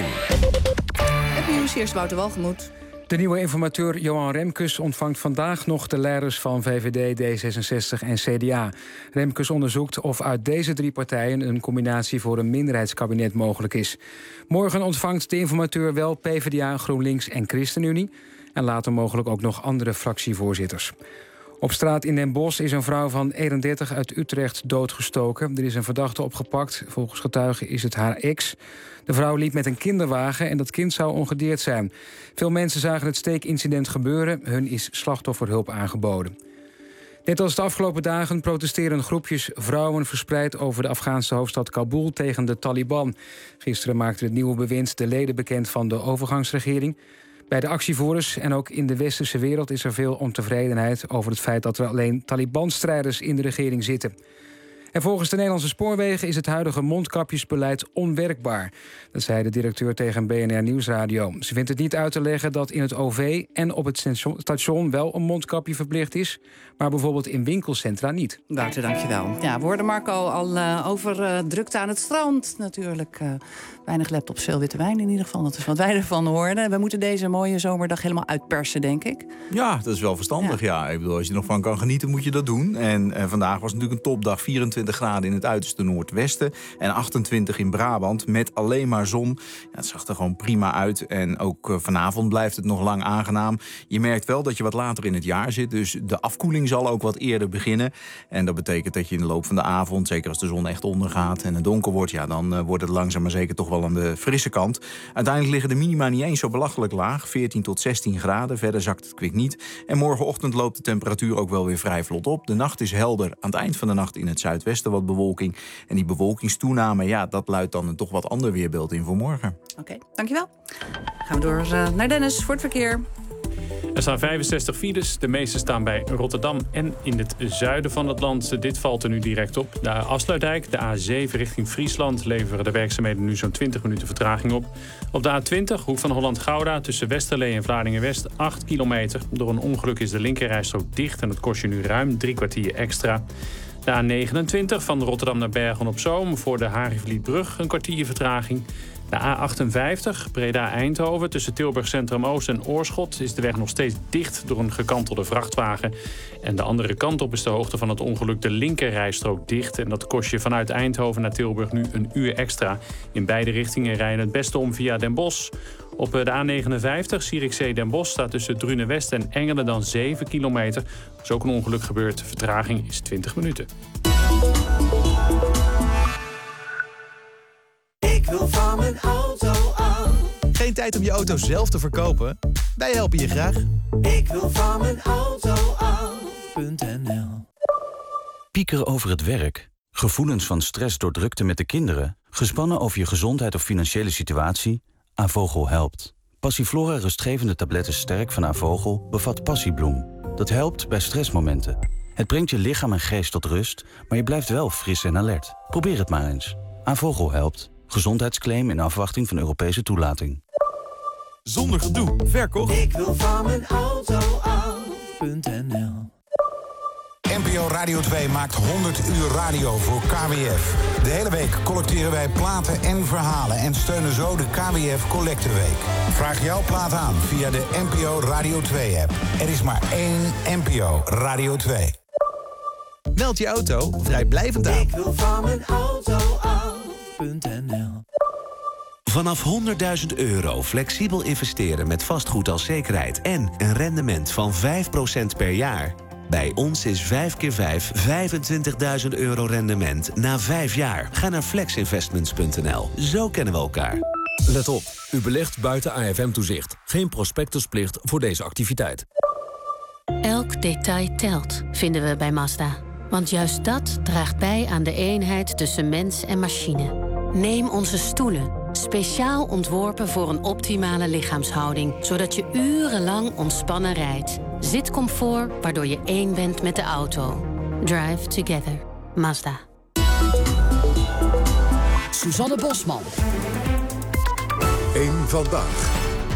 Het nieuws, eerst Wouter Walgemoed. De nieuwe informateur Johan Remkes ontvangt vandaag nog de leiders van VVD, D66 en CDA. Remkes onderzoekt of uit deze 3 partijen een combinatie voor een minderheidskabinet mogelijk is. Morgen ontvangt de informateur wel PvdA, GroenLinks en ChristenUnie. En later mogelijk ook nog andere fractievoorzitters. Op straat in Den Bosch is een vrouw van 31 uit Utrecht doodgestoken. Er is een verdachte opgepakt. Volgens getuigen is het haar ex. De vrouw liep met een kinderwagen en dat kind zou ongedeerd zijn. Veel mensen zagen het steekincident gebeuren. Hun is slachtofferhulp aangeboden. Net als de afgelopen dagen protesteren groepjes vrouwen verspreid over de Afghaanse hoofdstad Kabul tegen de Taliban. Gisteren maakte het nieuwe bewind de leden bekend van de overgangsregering. Bij de actievoerders en ook in de westerse wereld is er veel ontevredenheid over het feit dat er alleen Taliban-strijders in de regering zitten. En volgens de Nederlandse Spoorwegen is het huidige mondkapjesbeleid onwerkbaar. Dat zei de directeur tegen BNR Nieuwsradio. Ze vindt het niet uit te leggen dat in het OV en op het station wel een mondkapje verplicht is, maar bijvoorbeeld in winkelcentra niet. Wouter, dankjewel. Ja, we hoorden Marco al over drukte aan het strand natuurlijk. Weinig laptops, veel witte wijn in ieder geval. Dat is wat wij ervan hoorden. We moeten deze mooie zomerdag helemaal uitpersen, denk ik. Ja, dat is wel verstandig, ja. Ik bedoel, als je er nog van kan genieten, moet je dat doen. En vandaag was natuurlijk een topdag. 24 graden in het uiterste noordwesten en 28 in Brabant met alleen maar zon. Ja, het zag er gewoon prima uit. En ook vanavond blijft het nog lang aangenaam. Je merkt wel dat je wat later in het jaar zit. Dus de afkoeling zal ook wat eerder beginnen. En dat betekent dat je in de loop van de avond, zeker als de zon echt ondergaat en het donker wordt, ja, dan wordt het langzaam maar zeker toch wel aan de frisse kant. Uiteindelijk liggen de minima niet eens zo belachelijk laag. 14 tot 16 graden. Verder zakt het kwik niet. En morgenochtend loopt de temperatuur ook wel weer vrij vlot op. De nacht is helder. Aan het eind van de nacht in het zuidwesten wat bewolking. En die bewolkingstoename, ja, dat luidt dan een toch wat ander weerbeeld in voor morgen. Oké, dankjewel. Gaan we door naar Dennis voor het verkeer. Er staan 65 files. De meeste staan bij Rotterdam en in het zuiden van het land. Dit valt er nu direct op. De Afsluitdijk, de A7 richting Friesland, leveren de werkzaamheden nu zo'n 20 minuten vertraging op. Op de A20, hoek van Holland-Gouda, tussen Westerlee en Vlaardingen-West, 8 kilometer. Door een ongeluk is de linkerrijstrook dicht en dat kost je nu ruim 3 kwartier extra. De A29 van Rotterdam naar Bergen-op-Zoom voor de Harrivlietbrug een kwartier vertraging. De A58, Breda-Eindhoven, tussen Tilburg Centrum Oost en Oorschot... is de weg nog steeds dicht door een gekantelde vrachtwagen. En de andere kant op is de hoogte van het ongeluk de linkerrijstrook dicht. En dat kost je vanuit Eindhoven naar Tilburg nu een uur extra. In beide richtingen rijden het beste om via Den Bosch. Op de A59, Zierikzee-Den Bosch, staat tussen Drunenwest en Engelen dan 7 kilometer. Er is ook een ongeluk gebeurd. De vertraging is 20 minuten. Ik wil van mijn auto af. Geen tijd om je auto zelf te verkopen? Wij helpen je graag. Ik wil van mijn auto af.nl. Piekeren over het werk, gevoelens van stress door drukte met de kinderen, gespannen over je gezondheid of financiële situatie? Avogel helpt. Passiflora rustgevende tabletten Sterk van Avogel bevat passiebloem. Dat helpt bij stressmomenten. Het brengt je lichaam en geest tot rust, maar je blijft wel fris en alert. Probeer het maar eens. Avogel helpt. Gezondheidsclaim in afwachting van Europese toelating. Zonder gedoe, verkocht. Ik wil van mijn auto af.nl. NPO Radio 2 maakt 100 uur radio voor KWF. De hele week collecteren wij platen en verhalen en steunen zo de KWF Collecteweek. Vraag jouw plaat aan via de NPO Radio 2-app. Er is maar één NPO Radio 2. Meld je auto vrijblijvend aan. Ik wil van mijn auto af.nl. Vanaf €100.000 flexibel investeren met vastgoed als zekerheid en een rendement van 5% per jaar. Bij ons is 5 keer 5 €25.000 rendement na 5 jaar. Ga naar flexinvestments.nl. Zo kennen we elkaar. Let op, u belegt buiten AFM-toezicht. Geen prospectusplicht voor deze activiteit. Elk detail telt, vinden we bij Mazda. Want juist dat draagt bij aan de eenheid tussen mens en machine. Neem onze stoelen, speciaal ontworpen voor een optimale lichaamshouding, zodat je urenlang ontspannen rijdt. Zitcomfort, waardoor je één bent met de auto. Drive together. Mazda. Suzanne Bosman. Eén vandaag.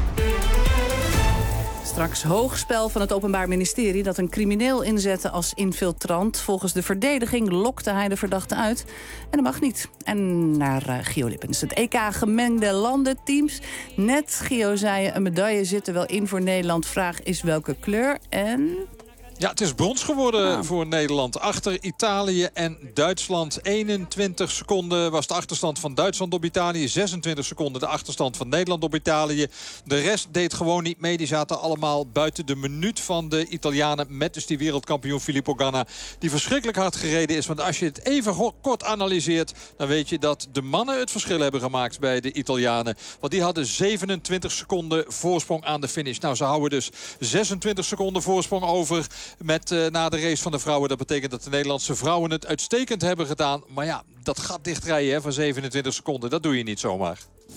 Straks hoogspel van het Openbaar Ministerie dat een crimineel inzette als infiltrant. Volgens de verdediging lokte hij de verdachte uit. En dat mag niet. En naar Gio Lippens. Het EK gemengde landenteams. Net, Gio, zei je, een medaille zit er wel in voor Nederland. Vraag is welke kleur en... Ja, het is brons geworden voor Nederland. Achter Italië en Duitsland. 21 seconden was de achterstand van Duitsland op Italië. 26 seconden de achterstand van Nederland op Italië. De rest deed gewoon niet mee. Die zaten allemaal buiten de minuut van de Italianen. Met dus die wereldkampioen Filippo Ganna. Die verschrikkelijk hard gereden is. Want als je het even kort analyseert, dan weet je dat de mannen het verschil hebben gemaakt bij de Italianen. Want die hadden 27 seconden voorsprong aan de finish. Nou, ze houden dus 26 seconden voorsprong over na de race van de vrouwen. Dat betekent dat de Nederlandse vrouwen het uitstekend hebben gedaan. Maar ja, dat gat dichtrijden van 27 seconden, dat doe je niet zomaar.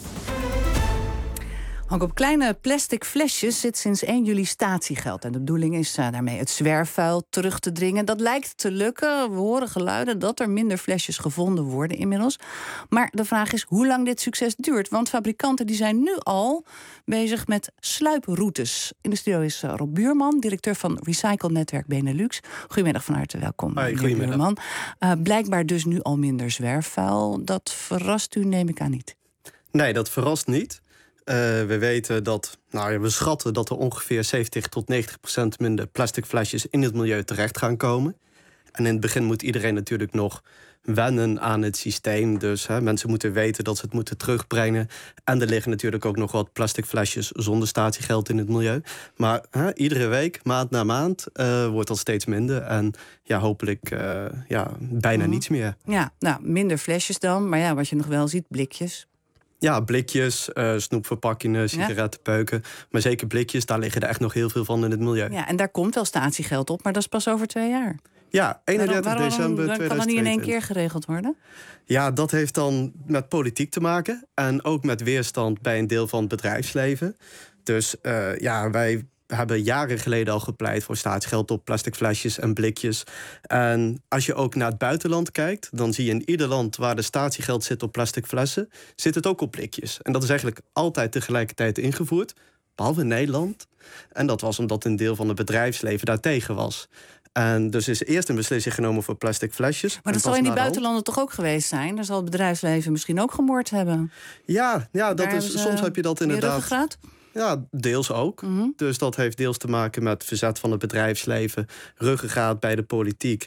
Ook op kleine plastic flesjes zit sinds 1 juli statiegeld. En de bedoeling is daarmee het zwerfvuil terug te dringen. Dat lijkt te lukken. We horen geluiden dat er minder flesjes gevonden worden inmiddels. Maar de vraag is hoe lang dit succes duurt. Want fabrikanten die zijn nu al bezig met sluiproutes. In de studio is Rob Buurman, directeur van Recycle-netwerk Benelux. Goedemiddag, van harte welkom. Hoi, goedemiddag. Buurman. Blijkbaar dus nu al minder zwerfvuil. Dat verrast u, neem ik aan, niet? Nee, dat verrast niet. We weten dat, we schatten dat er ongeveer 70 tot 90% minder plastic flesjes in het milieu terecht gaan komen. En in het begin moet iedereen natuurlijk nog wennen aan het systeem. Dus mensen moeten weten dat ze het moeten terugbrengen. En er liggen natuurlijk ook nog wat plastic flesjes zonder statiegeld in het milieu. Maar iedere week, maand na maand, wordt dat steeds minder. En ja, hopelijk bijna niets meer. Ja, minder flesjes dan. Maar ja, wat je nog wel ziet, blikjes. Ja, blikjes, snoepverpakkingen, sigarettenpeuken. Maar zeker blikjes, daar liggen er echt nog heel veel van in het milieu. Ja, en daar komt wel statiegeld op, maar dat is pas over 2 jaar. Ja, 31 december 2022. Kan dat niet in 1 keer geregeld worden? Ja, dat heeft dan met politiek te maken. En ook met weerstand bij een deel van het bedrijfsleven. Dus wij hebben jaren geleden al gepleit voor staatsgeld op plastic flesjes en blikjes. En als je ook naar het buitenland kijkt, dan zie je in ieder land waar de statiegeld zit op plastic flessen, zit het ook op blikjes. En dat is eigenlijk altijd tegelijkertijd ingevoerd, behalve in Nederland. En dat was omdat een deel van het bedrijfsleven daartegen was. En dus is eerst een beslissing genomen voor plastic flesjes. Maar dat zal in die buitenlanden toch ook geweest zijn? Daar zal het bedrijfsleven misschien ook gemoord hebben. Ja, dat is, soms heb je dat inderdaad. Ja, deels ook. Dus dat heeft deels te maken met verzet van het bedrijfsleven, ruggengraat bij de politiek.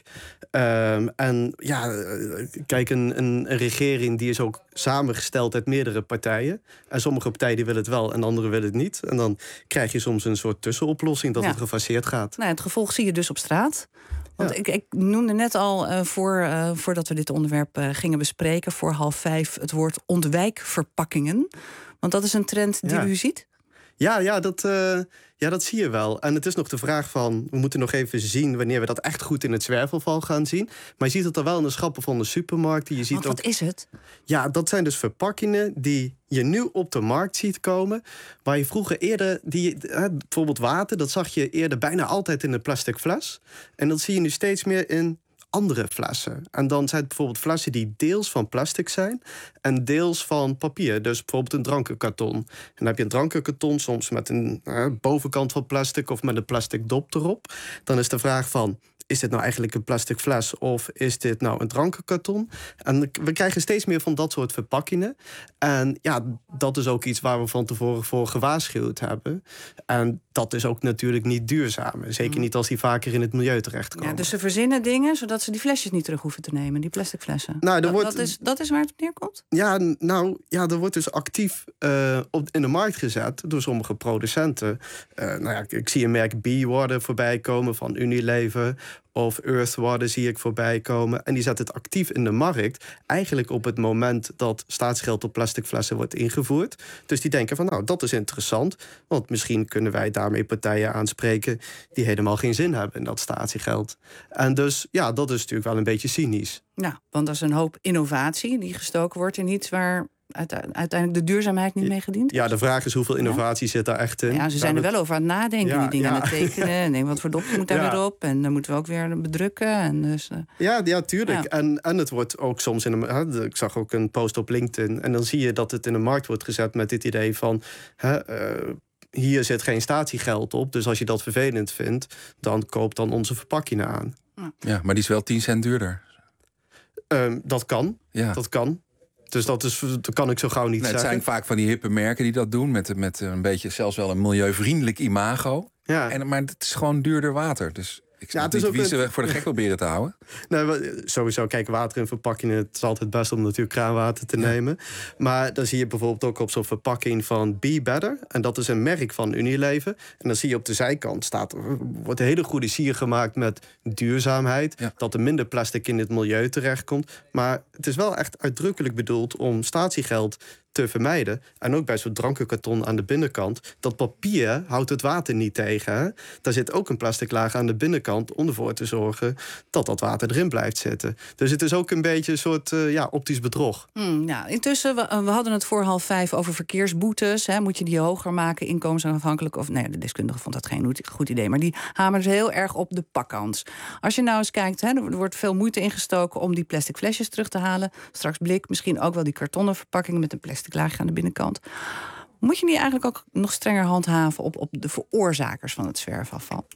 En ja, kijk, een regering die is ook samengesteld uit meerdere partijen. En sommige partijen willen het wel en andere willen het niet. En dan krijg je soms een soort tussenoplossing dat het gefaseerd gaat. Nou, het gevolg zie je dus op straat. Want ik noemde net al, voordat we dit onderwerp gingen bespreken, voor 4:30 het woord ontwijkverpakkingen. Want dat is een trend die u ziet? Ja, dat zie je wel. En het is nog de vraag van, we moeten nog even zien wanneer we dat echt goed in het zwervelval gaan zien. Maar je ziet het al wel in de schappen van de supermarkten. Je ziet wat is het? Ja, dat zijn dus verpakkingen die je nu op de markt ziet komen. Waar je vroeger eerder, bijvoorbeeld water, dat zag je eerder bijna altijd in een plastic fles. En dat zie je nu steeds meer in andere flessen. En dan zijn het bijvoorbeeld flessen die deels van plastic zijn en deels van papier. Dus bijvoorbeeld een drankenkarton. En dan heb je een drankenkarton soms met een bovenkant van plastic of met een plastic dop erop. Dan is de vraag van, is dit nou eigenlijk een plastic fles of is dit nou een drankenkarton? En we krijgen steeds meer van dat soort verpakkingen. En ja, dat is ook iets waar we van tevoren voor gewaarschuwd hebben. En dat is ook natuurlijk niet duurzaam. Zeker niet als die vaker in het milieu terechtkomen. Ja, dus ze verzinnen dingen zodat ze die flesjes niet terug hoeven te nemen, die plastic flessen. Nou, dat is waar het op neerkomt? Ja, er wordt dus actief in de markt gezet door sommige producenten. Ik zie een merk Be-Water voorbij komen van Unilever. Of Earthwater zie ik voorbij komen. En die zet het actief in de markt. Eigenlijk op het moment dat staatsgeld op plastic flessen wordt ingevoerd. Dus die denken van, dat is interessant. Want misschien kunnen wij daarmee partijen aanspreken die helemaal geen zin hebben in dat statiegeld. En dus, ja, dat is natuurlijk wel een beetje cynisch. Ja, want dat is een hoop innovatie die gestoken wordt in iets waar uiteindelijk de duurzaamheid niet mee gediend is. Ja, de vraag is hoeveel innovatie zit daar echt in. Ja, ze zijn er wel over aan het nadenken, die dingen aan het tekenen. Nee, wat voor dopje moet daar weer op? En dan moeten we ook weer bedrukken. En dus, ja, tuurlijk. Ja. En het wordt ook soms ik zag ook een post op LinkedIn. En dan zie je dat het in de markt wordt gezet met dit idee van, hier zit geen statiegeld op. Dus als je dat vervelend vindt, dan koop dan onze verpakkingen aan. Ja, maar die is wel 10 cent duurder. Dat kan. Ja. Dat kan. Dus dat kan ik zo gauw niet zeggen. Het zijn vaak van die hippe merken die dat doen. Met een beetje zelfs wel een milieuvriendelijk imago. Ja. Maar het is gewoon duurder water. Dus ik snap niet wie ze voor de gek proberen te houden. Nee, sowieso, kijk, water in verpakkingen. Het is altijd best om natuurlijk kraanwater te nemen. Maar dan zie je bijvoorbeeld ook op zo'n verpakking van Be Better. En dat is een merk van Unilever. En dan zie je op de zijkant wordt een hele goede sier gemaakt met duurzaamheid. Ja. Dat er minder plastic in het milieu terechtkomt. Maar het is wel echt uitdrukkelijk bedoeld om statiegeld te vermijden. En ook bij zo'n drankenkarton aan de binnenkant. Dat papier houdt het water niet tegen. Hè? Daar zit ook een plastic laag aan de binnenkant om ervoor te zorgen dat dat water erin blijft zitten. Dus het is ook een beetje een soort optisch bedrog. Intussen, we hadden het voor 4:30 over verkeersboetes. Hè? Moet je die hoger maken, inkomensafhankelijk? Of nee, de deskundige vond dat geen goed idee. Maar die hameren dus heel erg op de pakkans. Als je nou eens kijkt, er wordt veel moeite ingestoken om die plastic flesjes terug te halen. Straks blik, misschien ook wel die kartonnen verpakkingen met een plastic laagje aan de binnenkant. Moet je niet eigenlijk ook nog strenger handhaven op de veroorzakers van het zwerfafval?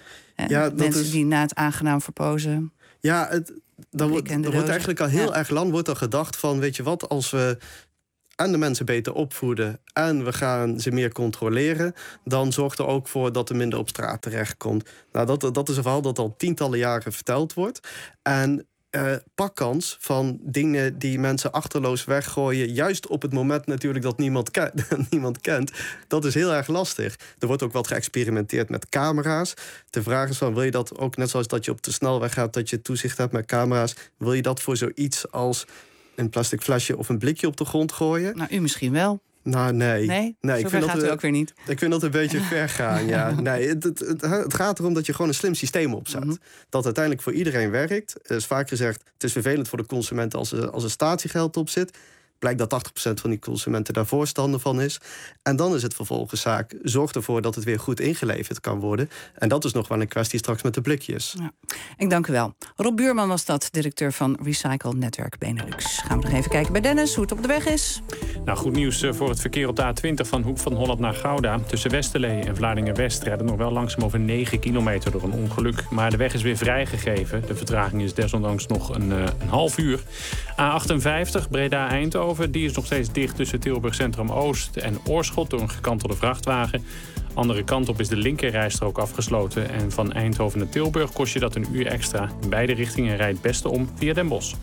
Mensen die na het aangenaam verpozen. Ja, er wordt eigenlijk al heel erg lang wordt er gedacht van, weet je wat, als we en de mensen beter opvoeden en we gaan ze meer controleren, dan zorgt er ook voor dat er minder op straat terechtkomt. Nou, dat is een verhaal dat al tientallen jaren verteld wordt. En pakkans van dingen die mensen achterloos weggooien, juist op het moment natuurlijk dat niemand kent, dat is heel erg lastig. Er wordt ook wat geëxperimenteerd met camera's. De vraag is van, wil je dat ook, net zoals dat je op de snelweg gaat, dat je toezicht hebt met camera's, wil je dat voor zoiets als een plastic flesje of een blikje op de grond gooien? Nou, u misschien wel. Nou, nee. Ik vind dat ook weer niet. Ik vind dat een beetje ver gaan, ja. Nee, het gaat erom dat je gewoon een slim systeem opzet. Dat uiteindelijk voor iedereen werkt. Er is vaak gezegd, het is vervelend voor de consument als er statiegeld op zit. Blijkt dat 80% van die consumenten daar voorstander van is. En dan is het vervolgens zaak, zorg ervoor dat het weer goed ingeleverd kan worden. En dat is nog wel een kwestie straks met de blikjes. Ja. Ik dank u wel. Rob Buurman was dat, directeur van Recycle Netwerk Benelux. Gaan we nog even kijken bij Dennis, hoe het op de weg is. Nou, goed nieuws voor het verkeer op de A20 van Hoek van Holland naar Gouda. Tussen Westerlee en Vlaardingen-West rijden nog wel langzaam over 9 kilometer door een ongeluk. Maar de weg is weer vrijgegeven. De vertraging is desondanks nog een half uur. A58 Breda-Eindhoven, die is nog steeds dicht tussen Tilburg Centrum Oost en Oorschot door een gekantelde vrachtwagen. Andere kant op is de linkerrijstrook afgesloten. En van Eindhoven naar Tilburg kost je dat een uur extra. In beide richtingen rijdt het beste om via Den Bosch.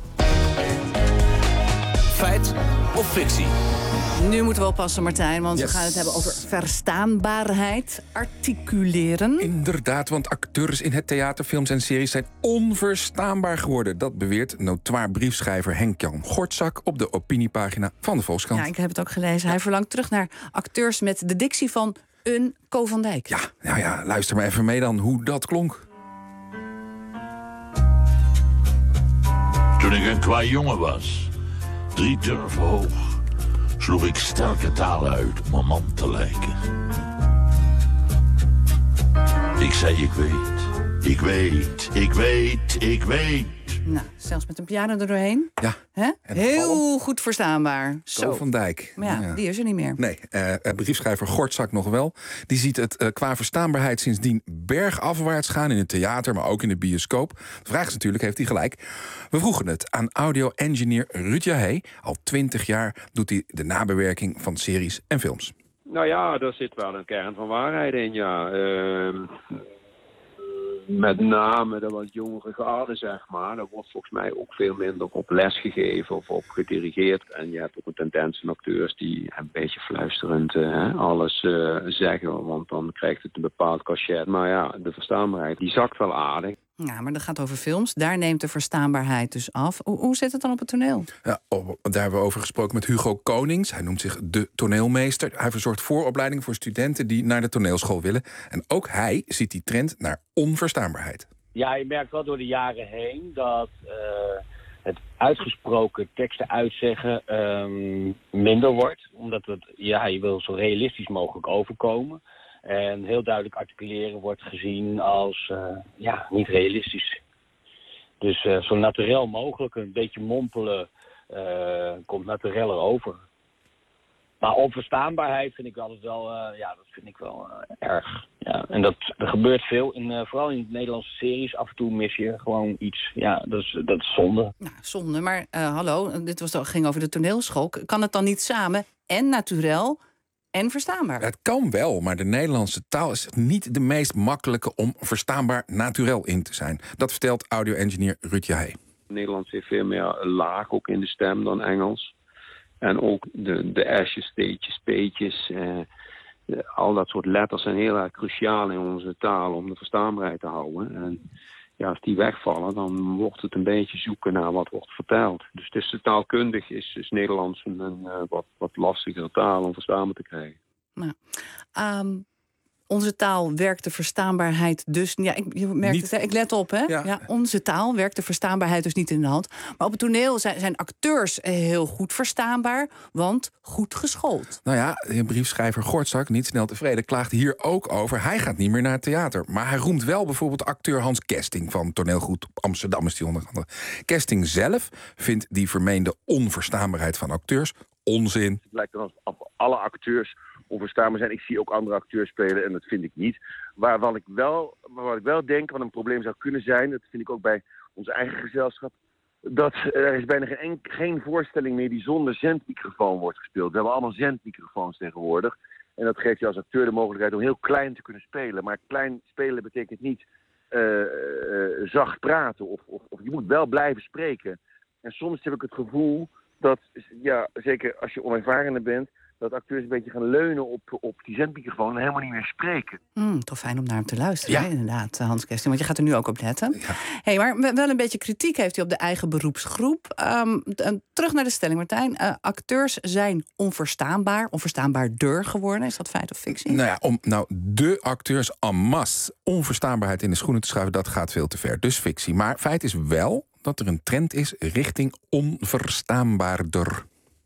Feit of fictie? Nu moeten we oppassen, Martijn, want we gaan het hebben over verstaanbaarheid, articuleren. Inderdaad, want acteurs in het theater, films en series zijn onverstaanbaar geworden. Dat beweert notoire briefschrijver Henk-Jan Gortzak op de opiniepagina van de Volkskrant. Ja, ik heb het ook gelezen. Hij verlangt terug naar acteurs met de dictie van een Co van Dijk. Ja, nou ja, luister maar even mee dan hoe dat klonk. Toen ik een qua jongen was, 3 turven hoog, sloeg ik sterke taal uit om een man te lijken. Ik zei, ik weet. Nou, zelfs met een piano er doorheen. Ja. Hè? Heel goed verstaanbaar. Co van Dijk. Maar ja, die is er niet meer. Nee, briefschrijver Gortzak nog wel. Die ziet het qua verstaanbaarheid sindsdien bergafwaarts gaan in het theater, maar ook in de bioscoop. De vraag is natuurlijk, heeft hij gelijk? We vroegen het aan audio-engineer Ruud Jahé. Al 20 jaar doet hij de nabewerking van series en films. Nou ja, daar zit wel een kern van waarheid in, ja. Met name de wat jongere garde, zeg maar. Daar wordt volgens mij ook veel minder op les gegeven of op gedirigeerd. En je hebt ook een tendens van acteurs die een beetje fluisterend alles zeggen. Want dan krijgt het een bepaald cachet. Maar ja, de verstaanbaarheid die zakt wel aardig. Ja, maar dat gaat over films. Daar neemt de verstaanbaarheid dus af. Hoe zit het dan op het toneel? Ja, daar hebben we over gesproken met Hugo Konings. Hij noemt zich de toneelmeester. Hij verzorgt vooropleiding voor studenten die naar de toneelschool willen. En ook hij ziet die trend naar onverstaanbaarheid. Ja, je merkt wel door de jaren heen dat het uitgesproken teksten uitzeggen minder wordt. Omdat je wil zo realistisch mogelijk overkomen. En heel duidelijk articuleren wordt gezien als niet realistisch. Dus zo naturel mogelijk, een beetje mompelen, komt natureller over. Maar onverstaanbaarheid vind ik altijd wel, erg. Ja. En dat gebeurt veel, vooral in Nederlandse series. Af en toe mis je gewoon iets. Ja, dat is zonde. Nou, zonde, maar hallo, ging over de toneelschool. Kan het dan niet samen en naturel en verstaanbaar? Het kan wel, maar de Nederlandse taal is niet de meest makkelijke om verstaanbaar naturel in te zijn. Dat vertelt audio-engineer Ruud Jahé. Nederlands heeft veel meer laag ook in de stem dan Engels. En ook de S'jes, T'tjes, P'tjes, al dat soort letters zijn heel erg cruciaal in onze taal om de verstaanbaarheid te houden. En ja, als die wegvallen, dan wordt het een beetje zoeken naar wat wordt verteld. Dus taalkundig is Nederlands een wat lastigere taal om verstaanbaar te krijgen. Nou, onze taal werkt de verstaanbaarheid dus... Ja, je merkt niet. Het, hè? Ik let op, hè? Ja, onze taal werkt de verstaanbaarheid dus niet in de hand. Maar op het toneel zijn acteurs heel goed verstaanbaar, want goed geschoold. Nou ja, de briefschrijver Gortzak, niet snel tevreden, klaagt hier ook over. Hij gaat niet meer naar het theater. Maar hij roemt wel bijvoorbeeld acteur Hans Kesting van Toneelgroep Amsterdam is die onder andere. Kesting zelf vindt die vermeende onverstaanbaarheid van acteurs onzin. Het lijkt er alsof alle acteurs onverstaanbaar zijn. Ik zie ook andere acteurs spelen en dat vind ik niet. Wat ik wel denk wat een probleem zou kunnen zijn, dat vind ik ook bij ons eigen gezelschap, dat er is bijna geen voorstelling meer die zonder zendmicrofoon wordt gespeeld. We hebben allemaal zendmicrofoons tegenwoordig. En dat geeft je als acteur de mogelijkheid om heel klein te kunnen spelen. Maar klein spelen betekent niet zacht praten. Of je moet wel blijven spreken. En soms heb ik het gevoel dat, ja, zeker als je onervarender bent, dat acteurs een beetje gaan leunen op die zendmicrofoon en helemaal niet meer spreken. Toch fijn om naar hem te luisteren, hè, inderdaad, Hans Kesting. Want je gaat er nu ook op letten. Ja. Hey, maar wel een beetje kritiek heeft hij op de eigen beroepsgroep. Terug naar de stelling, Martijn. Acteurs zijn onverstaanbaarder geworden. Is dat feit of fictie? Nou ja, om de acteurs en masse onverstaanbaarheid in de schoenen te schuiven, dat gaat veel te ver. Dus fictie. Maar feit is wel dat er een trend is richting onverstaanbaarder.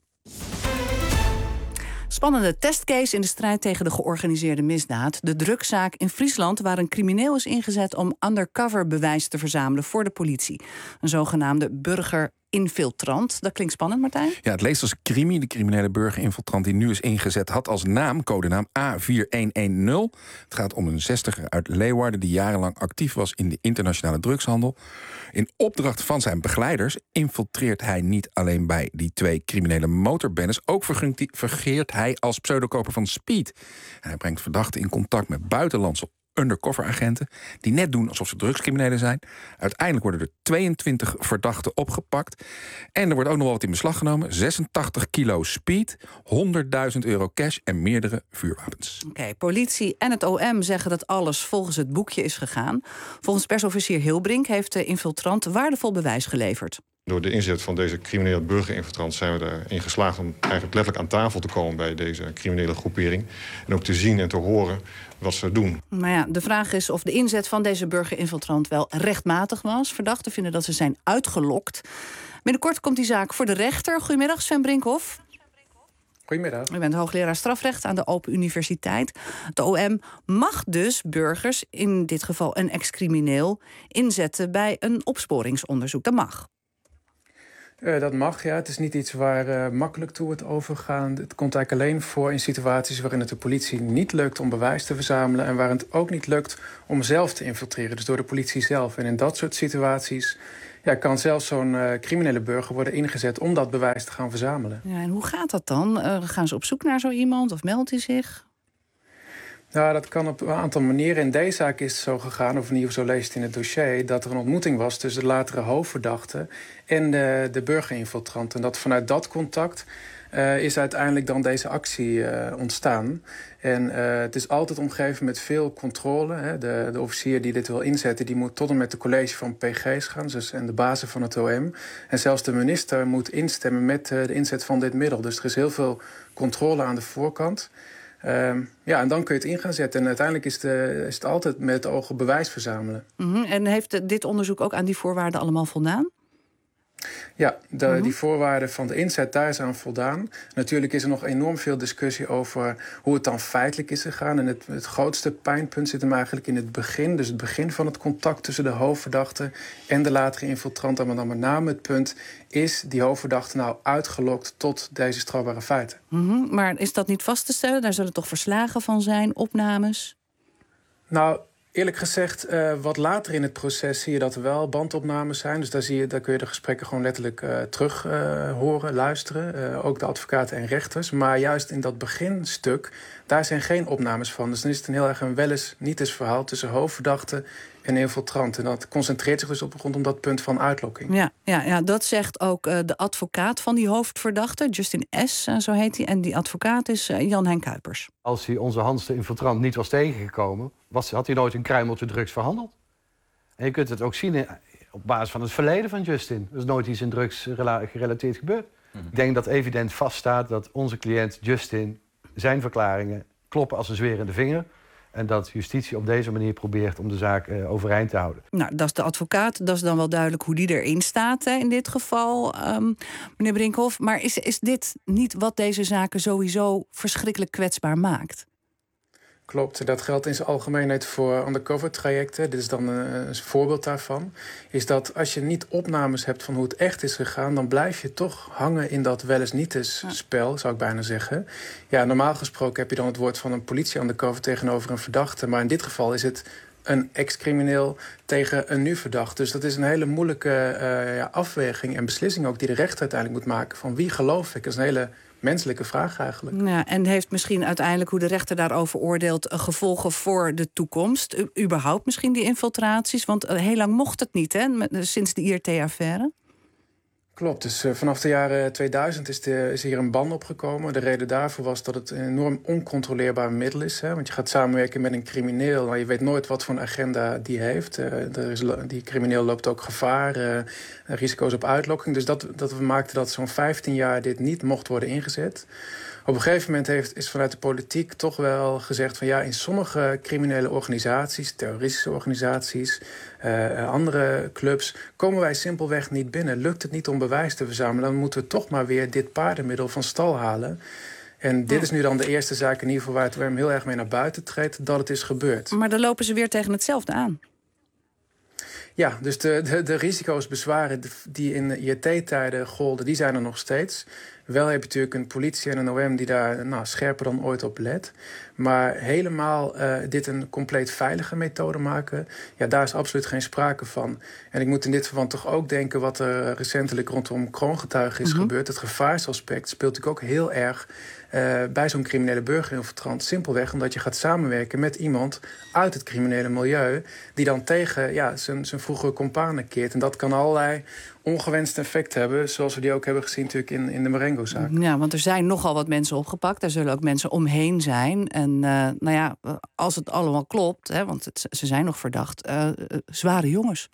Spannende testcase in de strijd tegen de georganiseerde misdaad. De drugszaak in Friesland, waar een crimineel is ingezet om undercover bewijs te verzamelen voor de politie. Een zogenaamde burgerinfiltrant. Dat klinkt spannend, Martijn. Ja, het leest als Crimi, de criminele burgerinfiltrant die nu is ingezet, had als naam, codenaam A4110. Het gaat om een 60er uit Leeuwarden die jarenlang actief was in de internationale drugshandel. In opdracht van zijn begeleiders infiltreert hij niet alleen bij die 2 criminele motorbendes, ook fungeert hij als pseudokoper van speed. Hij brengt verdachten in contact met buitenlandse undercoveragenten die net doen alsof ze drugscriminelen zijn. Uiteindelijk worden er 22 verdachten opgepakt. En er wordt ook nog wel wat in beslag genomen. 86 kilo speed, 100.000 euro cash en meerdere vuurwapens. Oké, politie en het OM zeggen dat alles volgens het boekje is gegaan. Volgens persofficier Hilbrink heeft de infiltrant waardevol bewijs geleverd. Door de inzet van deze criminele burgerinfiltrant zijn we erin geslaagd om eigenlijk letterlijk aan tafel te komen bij deze criminele groepering. En ook te zien en te horen wat ze doen. Maar ja, de vraag is of de inzet van deze burgerinfiltrant wel rechtmatig was. Verdachten vinden dat ze zijn uitgelokt. Binnenkort komt die zaak voor de rechter. Goedemiddag, Sven Brinkhoff. Goedemiddag. U bent hoogleraar strafrecht aan de Open Universiteit. De OM mag dus burgers, in dit geval een ex-crimineel, inzetten bij een opsporingsonderzoek. Dat mag. Dat mag, ja. Het is niet iets waar makkelijk toe wordt overgaan. Het komt eigenlijk alleen voor in situaties waarin het de politie niet lukt om bewijs te verzamelen en waar het ook niet lukt om zelf te infiltreren, dus door de politie zelf. En in dat soort situaties kan zelfs zo'n criminele burger worden ingezet om dat bewijs te gaan verzamelen. Ja, en hoe gaat dat dan? Gaan ze op zoek naar zo iemand of meldt hij zich? Nou, dat kan op een aantal manieren. In deze zaak is het zo gegaan, of in ieder geval zo leest het in het dossier, dat er een ontmoeting was tussen de latere hoofdverdachte en de burgerinfiltrant. En dat vanuit dat contact is uiteindelijk dan deze actie ontstaan. En het is altijd omgeven met veel controle. Hè. De officier die dit wil inzetten, die moet tot en met de college van PG's gaan, dus, en de bazen van het OM. En zelfs de minister moet instemmen met de inzet van dit middel. Dus er is heel veel controle aan de voorkant. En dan kun je het in gaan zetten. En uiteindelijk is het altijd met het oog op bewijs verzamelen. En heeft dit onderzoek ook aan die voorwaarden allemaal voldaan? Ja, die voorwaarden van de inzet, daar is aan voldaan. Natuurlijk is er nog enorm veel discussie over hoe het dan feitelijk is gegaan. En het grootste pijnpunt zit hem eigenlijk in het begin. Dus het begin van het contact tussen de hoofdverdachte en de latere infiltrant. Maar dan met name het punt, is die hoofdverdachte nou uitgelokt tot deze strafbare feiten? Maar is dat niet vast te stellen? Daar zullen toch verslagen van zijn, opnames? Nou, eerlijk gezegd, wat later in het proces zie je dat er wel bandopnames zijn. Dus daar kun je de gesprekken gewoon letterlijk terug horen, luisteren. Ook de advocaten en rechters. Maar juist in dat beginstuk, daar zijn geen opnames van. Dus dan is het een heel erg een wel-eens-niet-eens verhaal tussen hoofdverdachte en infiltrant. En dat concentreert zich dus rondom dat punt van uitlokking. Ja, dat zegt ook de advocaat van die hoofdverdachte, Justin S., zo heet hij. En die advocaat is Jan-Henk Kuipers. Als hij onze Hans de infiltrant niet was tegengekomen, had hij nooit een kruimeltje drugs verhandeld. En je kunt het ook zien op basis van het verleden van Justin. Er is nooit iets in drugs gerelateerd gebeurd. Ik denk dat evident vaststaat dat onze cliënt Justin, zijn verklaringen kloppen als een zweer in de vinger. En dat justitie op deze manier probeert om de zaak overeind te houden. Nou, dat is de advocaat. Dat is dan wel duidelijk hoe die erin staat in dit geval, meneer Brinkhoff. Maar is dit niet wat deze zaken sowieso verschrikkelijk kwetsbaar maakt? Klopt, dat geldt in zijn algemeenheid voor undercover trajecten. Dit is dan een voorbeeld daarvan. Is dat als je niet opnames hebt van hoe het echt is gegaan, dan blijf je toch hangen in dat wel eens niet eens spel, zou ik bijna zeggen. Ja, normaal gesproken heb je dan het woord van een politie-undercover tegenover een verdachte. Maar in dit geval is het een ex-crimineel tegen een nu verdachte. Dus dat is een hele moeilijke afweging en beslissing ook die de rechter uiteindelijk moet maken. Van wie geloof ik? Dat is een hele menselijke vraag eigenlijk. Ja, en heeft misschien uiteindelijk hoe de rechter daarover oordeelt gevolgen voor de toekomst? Überhaupt misschien die infiltraties? Want heel lang mocht het niet, hè? Sinds de IRT-affaire. Klopt, dus vanaf de jaren 2000 is hier een ban opgekomen. De reden daarvoor was dat het een enorm oncontroleerbaar middel is. Hè? Want je gaat samenwerken met een crimineel, maar je weet nooit wat voor een agenda die heeft. Die crimineel loopt ook gevaar, risico's op uitlokking. Dus dat maakte dat zo'n 15 jaar dit niet mocht worden ingezet. Op een gegeven moment is vanuit de politiek toch wel gezegd van in sommige criminele organisaties, terroristische organisaties, andere clubs, komen wij simpelweg niet binnen. Lukt het niet om bewijs te verzamelen, dan moeten we toch maar weer dit paardenmiddel van stal halen. En dit is nu dan de eerste zaak in ieder geval waar het WM heel erg mee naar buiten treedt dat het is gebeurd. Maar dan lopen ze weer tegen hetzelfde aan. Ja, dus de risico's, bezwaren die in de IRT-tijden golden, die zijn er nog steeds. Wel heb je natuurlijk een politie en een OM die daar scherper dan ooit op let. Maar helemaal dit een compleet veilige methode maken, ja, daar is absoluut geen sprake van. En ik moet in dit verband toch ook denken wat er recentelijk rondom kroongetuigen is gebeurd. Het gevaarsaspect speelt natuurlijk ook heel erg bij zo'n criminele burgerinfiltrant. Simpelweg omdat je gaat samenwerken met iemand uit het criminele milieu die dan tegen zijn vroegere companen keert. En dat kan allerlei ongewenste effecten hebben, zoals we die ook hebben gezien natuurlijk in de Marengo-zaak. Ja, want er zijn nogal wat mensen opgepakt. Daar zullen ook mensen omheen zijn. En als het allemaal klopt, want ze zijn nog verdacht, zware jongens.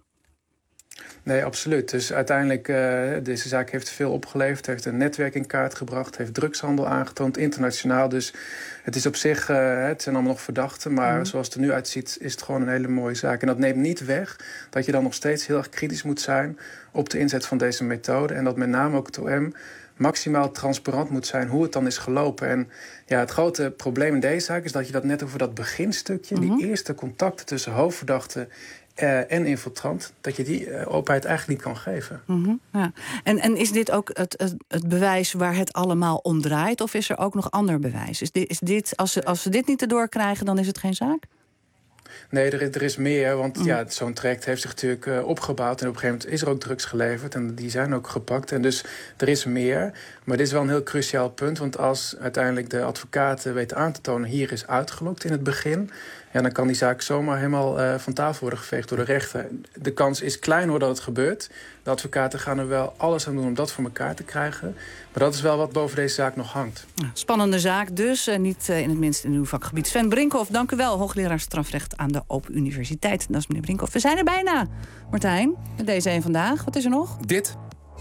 Nee, absoluut. Dus uiteindelijk, deze zaak heeft veel opgeleverd. Heeft een netwerk in kaart gebracht. Heeft drugshandel aangetoond, internationaal. Dus het is op zich, het zijn allemaal nog verdachten. Maar zoals het er nu uitziet, is het gewoon een hele mooie zaak. En dat neemt niet weg dat je dan nog steeds heel erg kritisch moet zijn op de inzet van deze methode. En dat met name ook het OM maximaal transparant moet zijn hoe het dan is gelopen. En ja, het grote probleem in deze zaak is dat je dat net over dat beginstukje, die eerste contacten tussen hoofdverdachte en infiltrant, dat je die openheid eigenlijk niet kan geven. Ja. En is dit ook het bewijs waar het allemaal om draait? Of is er ook nog ander bewijs? Is dit, als ze dit niet erdoor krijgen, dan is het geen zaak? Nee, er is meer, want zo'n traject heeft zich natuurlijk opgebouwd. En op een gegeven moment is er ook drugs geleverd en die zijn ook gepakt. En dus er is meer. Maar dit is wel een heel cruciaal punt. Want als uiteindelijk de advocaten weten aan te tonen, hier is uitgelokt in het begin, ja, dan kan die zaak zomaar helemaal van tafel worden geveegd door de rechter. De kans is klein hoor dat het gebeurt. De advocaten gaan er wel alles aan doen om dat voor elkaar te krijgen. Maar dat is wel wat boven deze zaak nog hangt. Spannende zaak dus, niet in het minst in uw vakgebied. Sven Brinkhoff, dank u wel. Hoogleraar strafrecht aan de Open Universiteit. Dat is meneer Brinkhoff. We zijn er bijna. Martijn, met deze een vandaag. Wat is er nog? Dit.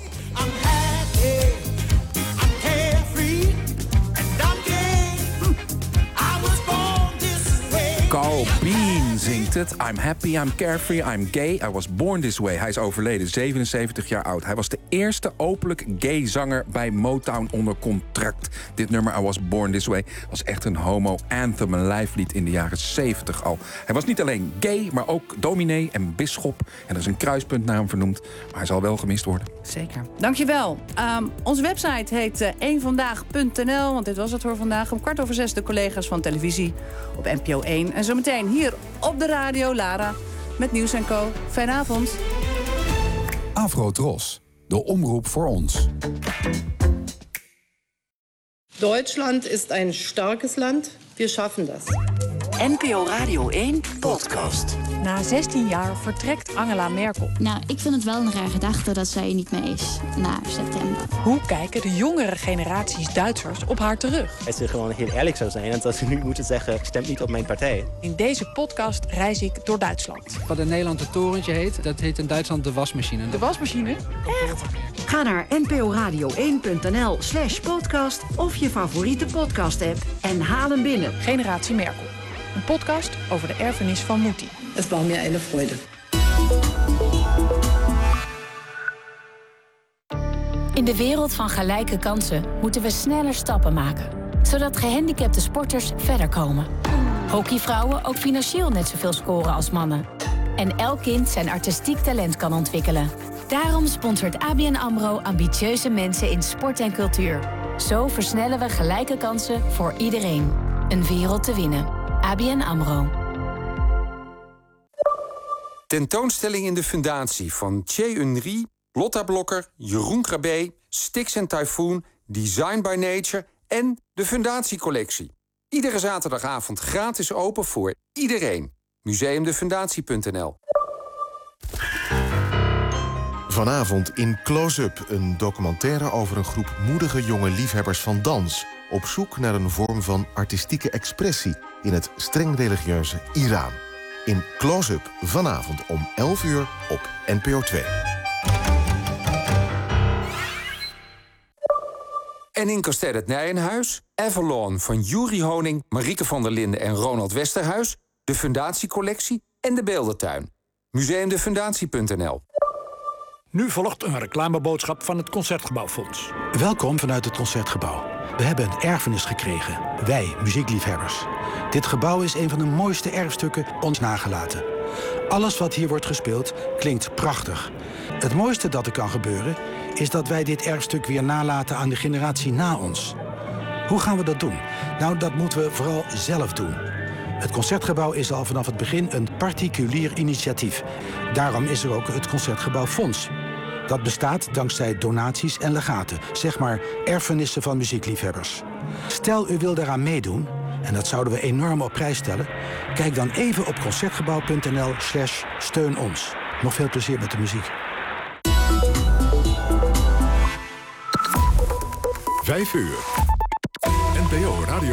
Carl Bean zingt het. I'm happy, I'm carefree, I'm gay. I was born this way. Hij is overleden, 77 jaar oud. Hij was de eerste openlijk gay zanger bij Motown onder contract. Dit nummer, I was born this way, was echt een homo-anthem, een lijflied in de jaren 70 al. Hij was niet alleen gay, maar ook dominee en bisschop. En er is een kruispunt naar hem vernoemd. Maar hij zal wel gemist worden. Zeker. Dankjewel. Onze website heet eenvandaag.nl. Want dit was het voor vandaag. Om 5:15 de collega's van televisie op NPO 1. En zometeen hier op de radio, Lara, met Nieuws & Co. Fijne avond. Afro-Tros, de omroep voor ons. Deutschland ist ein starkes Land. Wir schaffen das. NPO Radio 1 podcast. Na 16 jaar vertrekt Angela Merkel. Nou, ik vind het wel een raar gedachte dat zij er niet mee is na september. Hoe kijken de jongere generaties Duitsers op haar terug? Als ze gewoon heel eerlijk zou zijn en dat ze nu moeten zeggen, stem niet op mijn partij. In deze podcast reis ik door Duitsland. Wat in Nederland het torentje heet, dat heet in Duitsland de wasmachine. De wasmachine? Echt? Ga naar nporadio1.nl/podcast of je favoriete podcast-app en haal hem binnen. Generatie Merkel. Een podcast over de erfenis van Mutti. Het was mir eine Freude. In de wereld van gelijke kansen moeten we sneller stappen maken, zodat gehandicapte sporters verder komen. Hockeyvrouwen ook financieel net zoveel scoren als mannen. En elk kind zijn artistiek talent kan ontwikkelen. Daarom sponsort ABN AMRO ambitieuze mensen in sport en cultuur. Zo versnellen we gelijke kansen voor iedereen. Een wereld te winnen. ABN AMRO. Tentoonstelling in de Fundatie van Thierry Unry, Lotta Blokker, Jeroen Krabbe, Stix en Typhoon, Design by Nature en de Fundatiecollectie. Iedere zaterdagavond gratis open voor iedereen. Museumdefundatie.nl. Vanavond in Close-up, een documentaire over een groep moedige jonge liefhebbers van dans, op zoek naar een vorm van artistieke expressie in het streng religieuze Iran. In Close-up vanavond om 11 uur op NPO 2. En in Kasteel het Nijenhuis, Avalon van Juri Honing, Marieke van der Linden en Ronald Westerhuis, de Fundatiecollectie en de Beeldentuin. Museumdefundatie.nl. Nu volgt een reclameboodschap van het Concertgebouwfonds. Welkom vanuit het Concertgebouw. We hebben een erfenis gekregen, wij, muziekliefhebbers. Dit gebouw is een van de mooiste erfstukken ons nagelaten. Alles wat hier wordt gespeeld klinkt prachtig. Het mooiste dat er kan gebeuren is dat wij dit erfstuk weer nalaten aan de generatie na ons. Hoe gaan we dat doen? Nou, dat moeten we vooral zelf doen. Het Concertgebouw is al vanaf het begin een particulier initiatief. Daarom is er ook het Concertgebouwfonds. Dat bestaat dankzij donaties en legaten, zeg maar erfenissen van muziekliefhebbers. Stel u wil daaraan meedoen, en dat zouden we enorm op prijs stellen, kijk dan even op concertgebouw.nl/steun ons. Nog veel plezier met de muziek. 5 uur. NPO Radio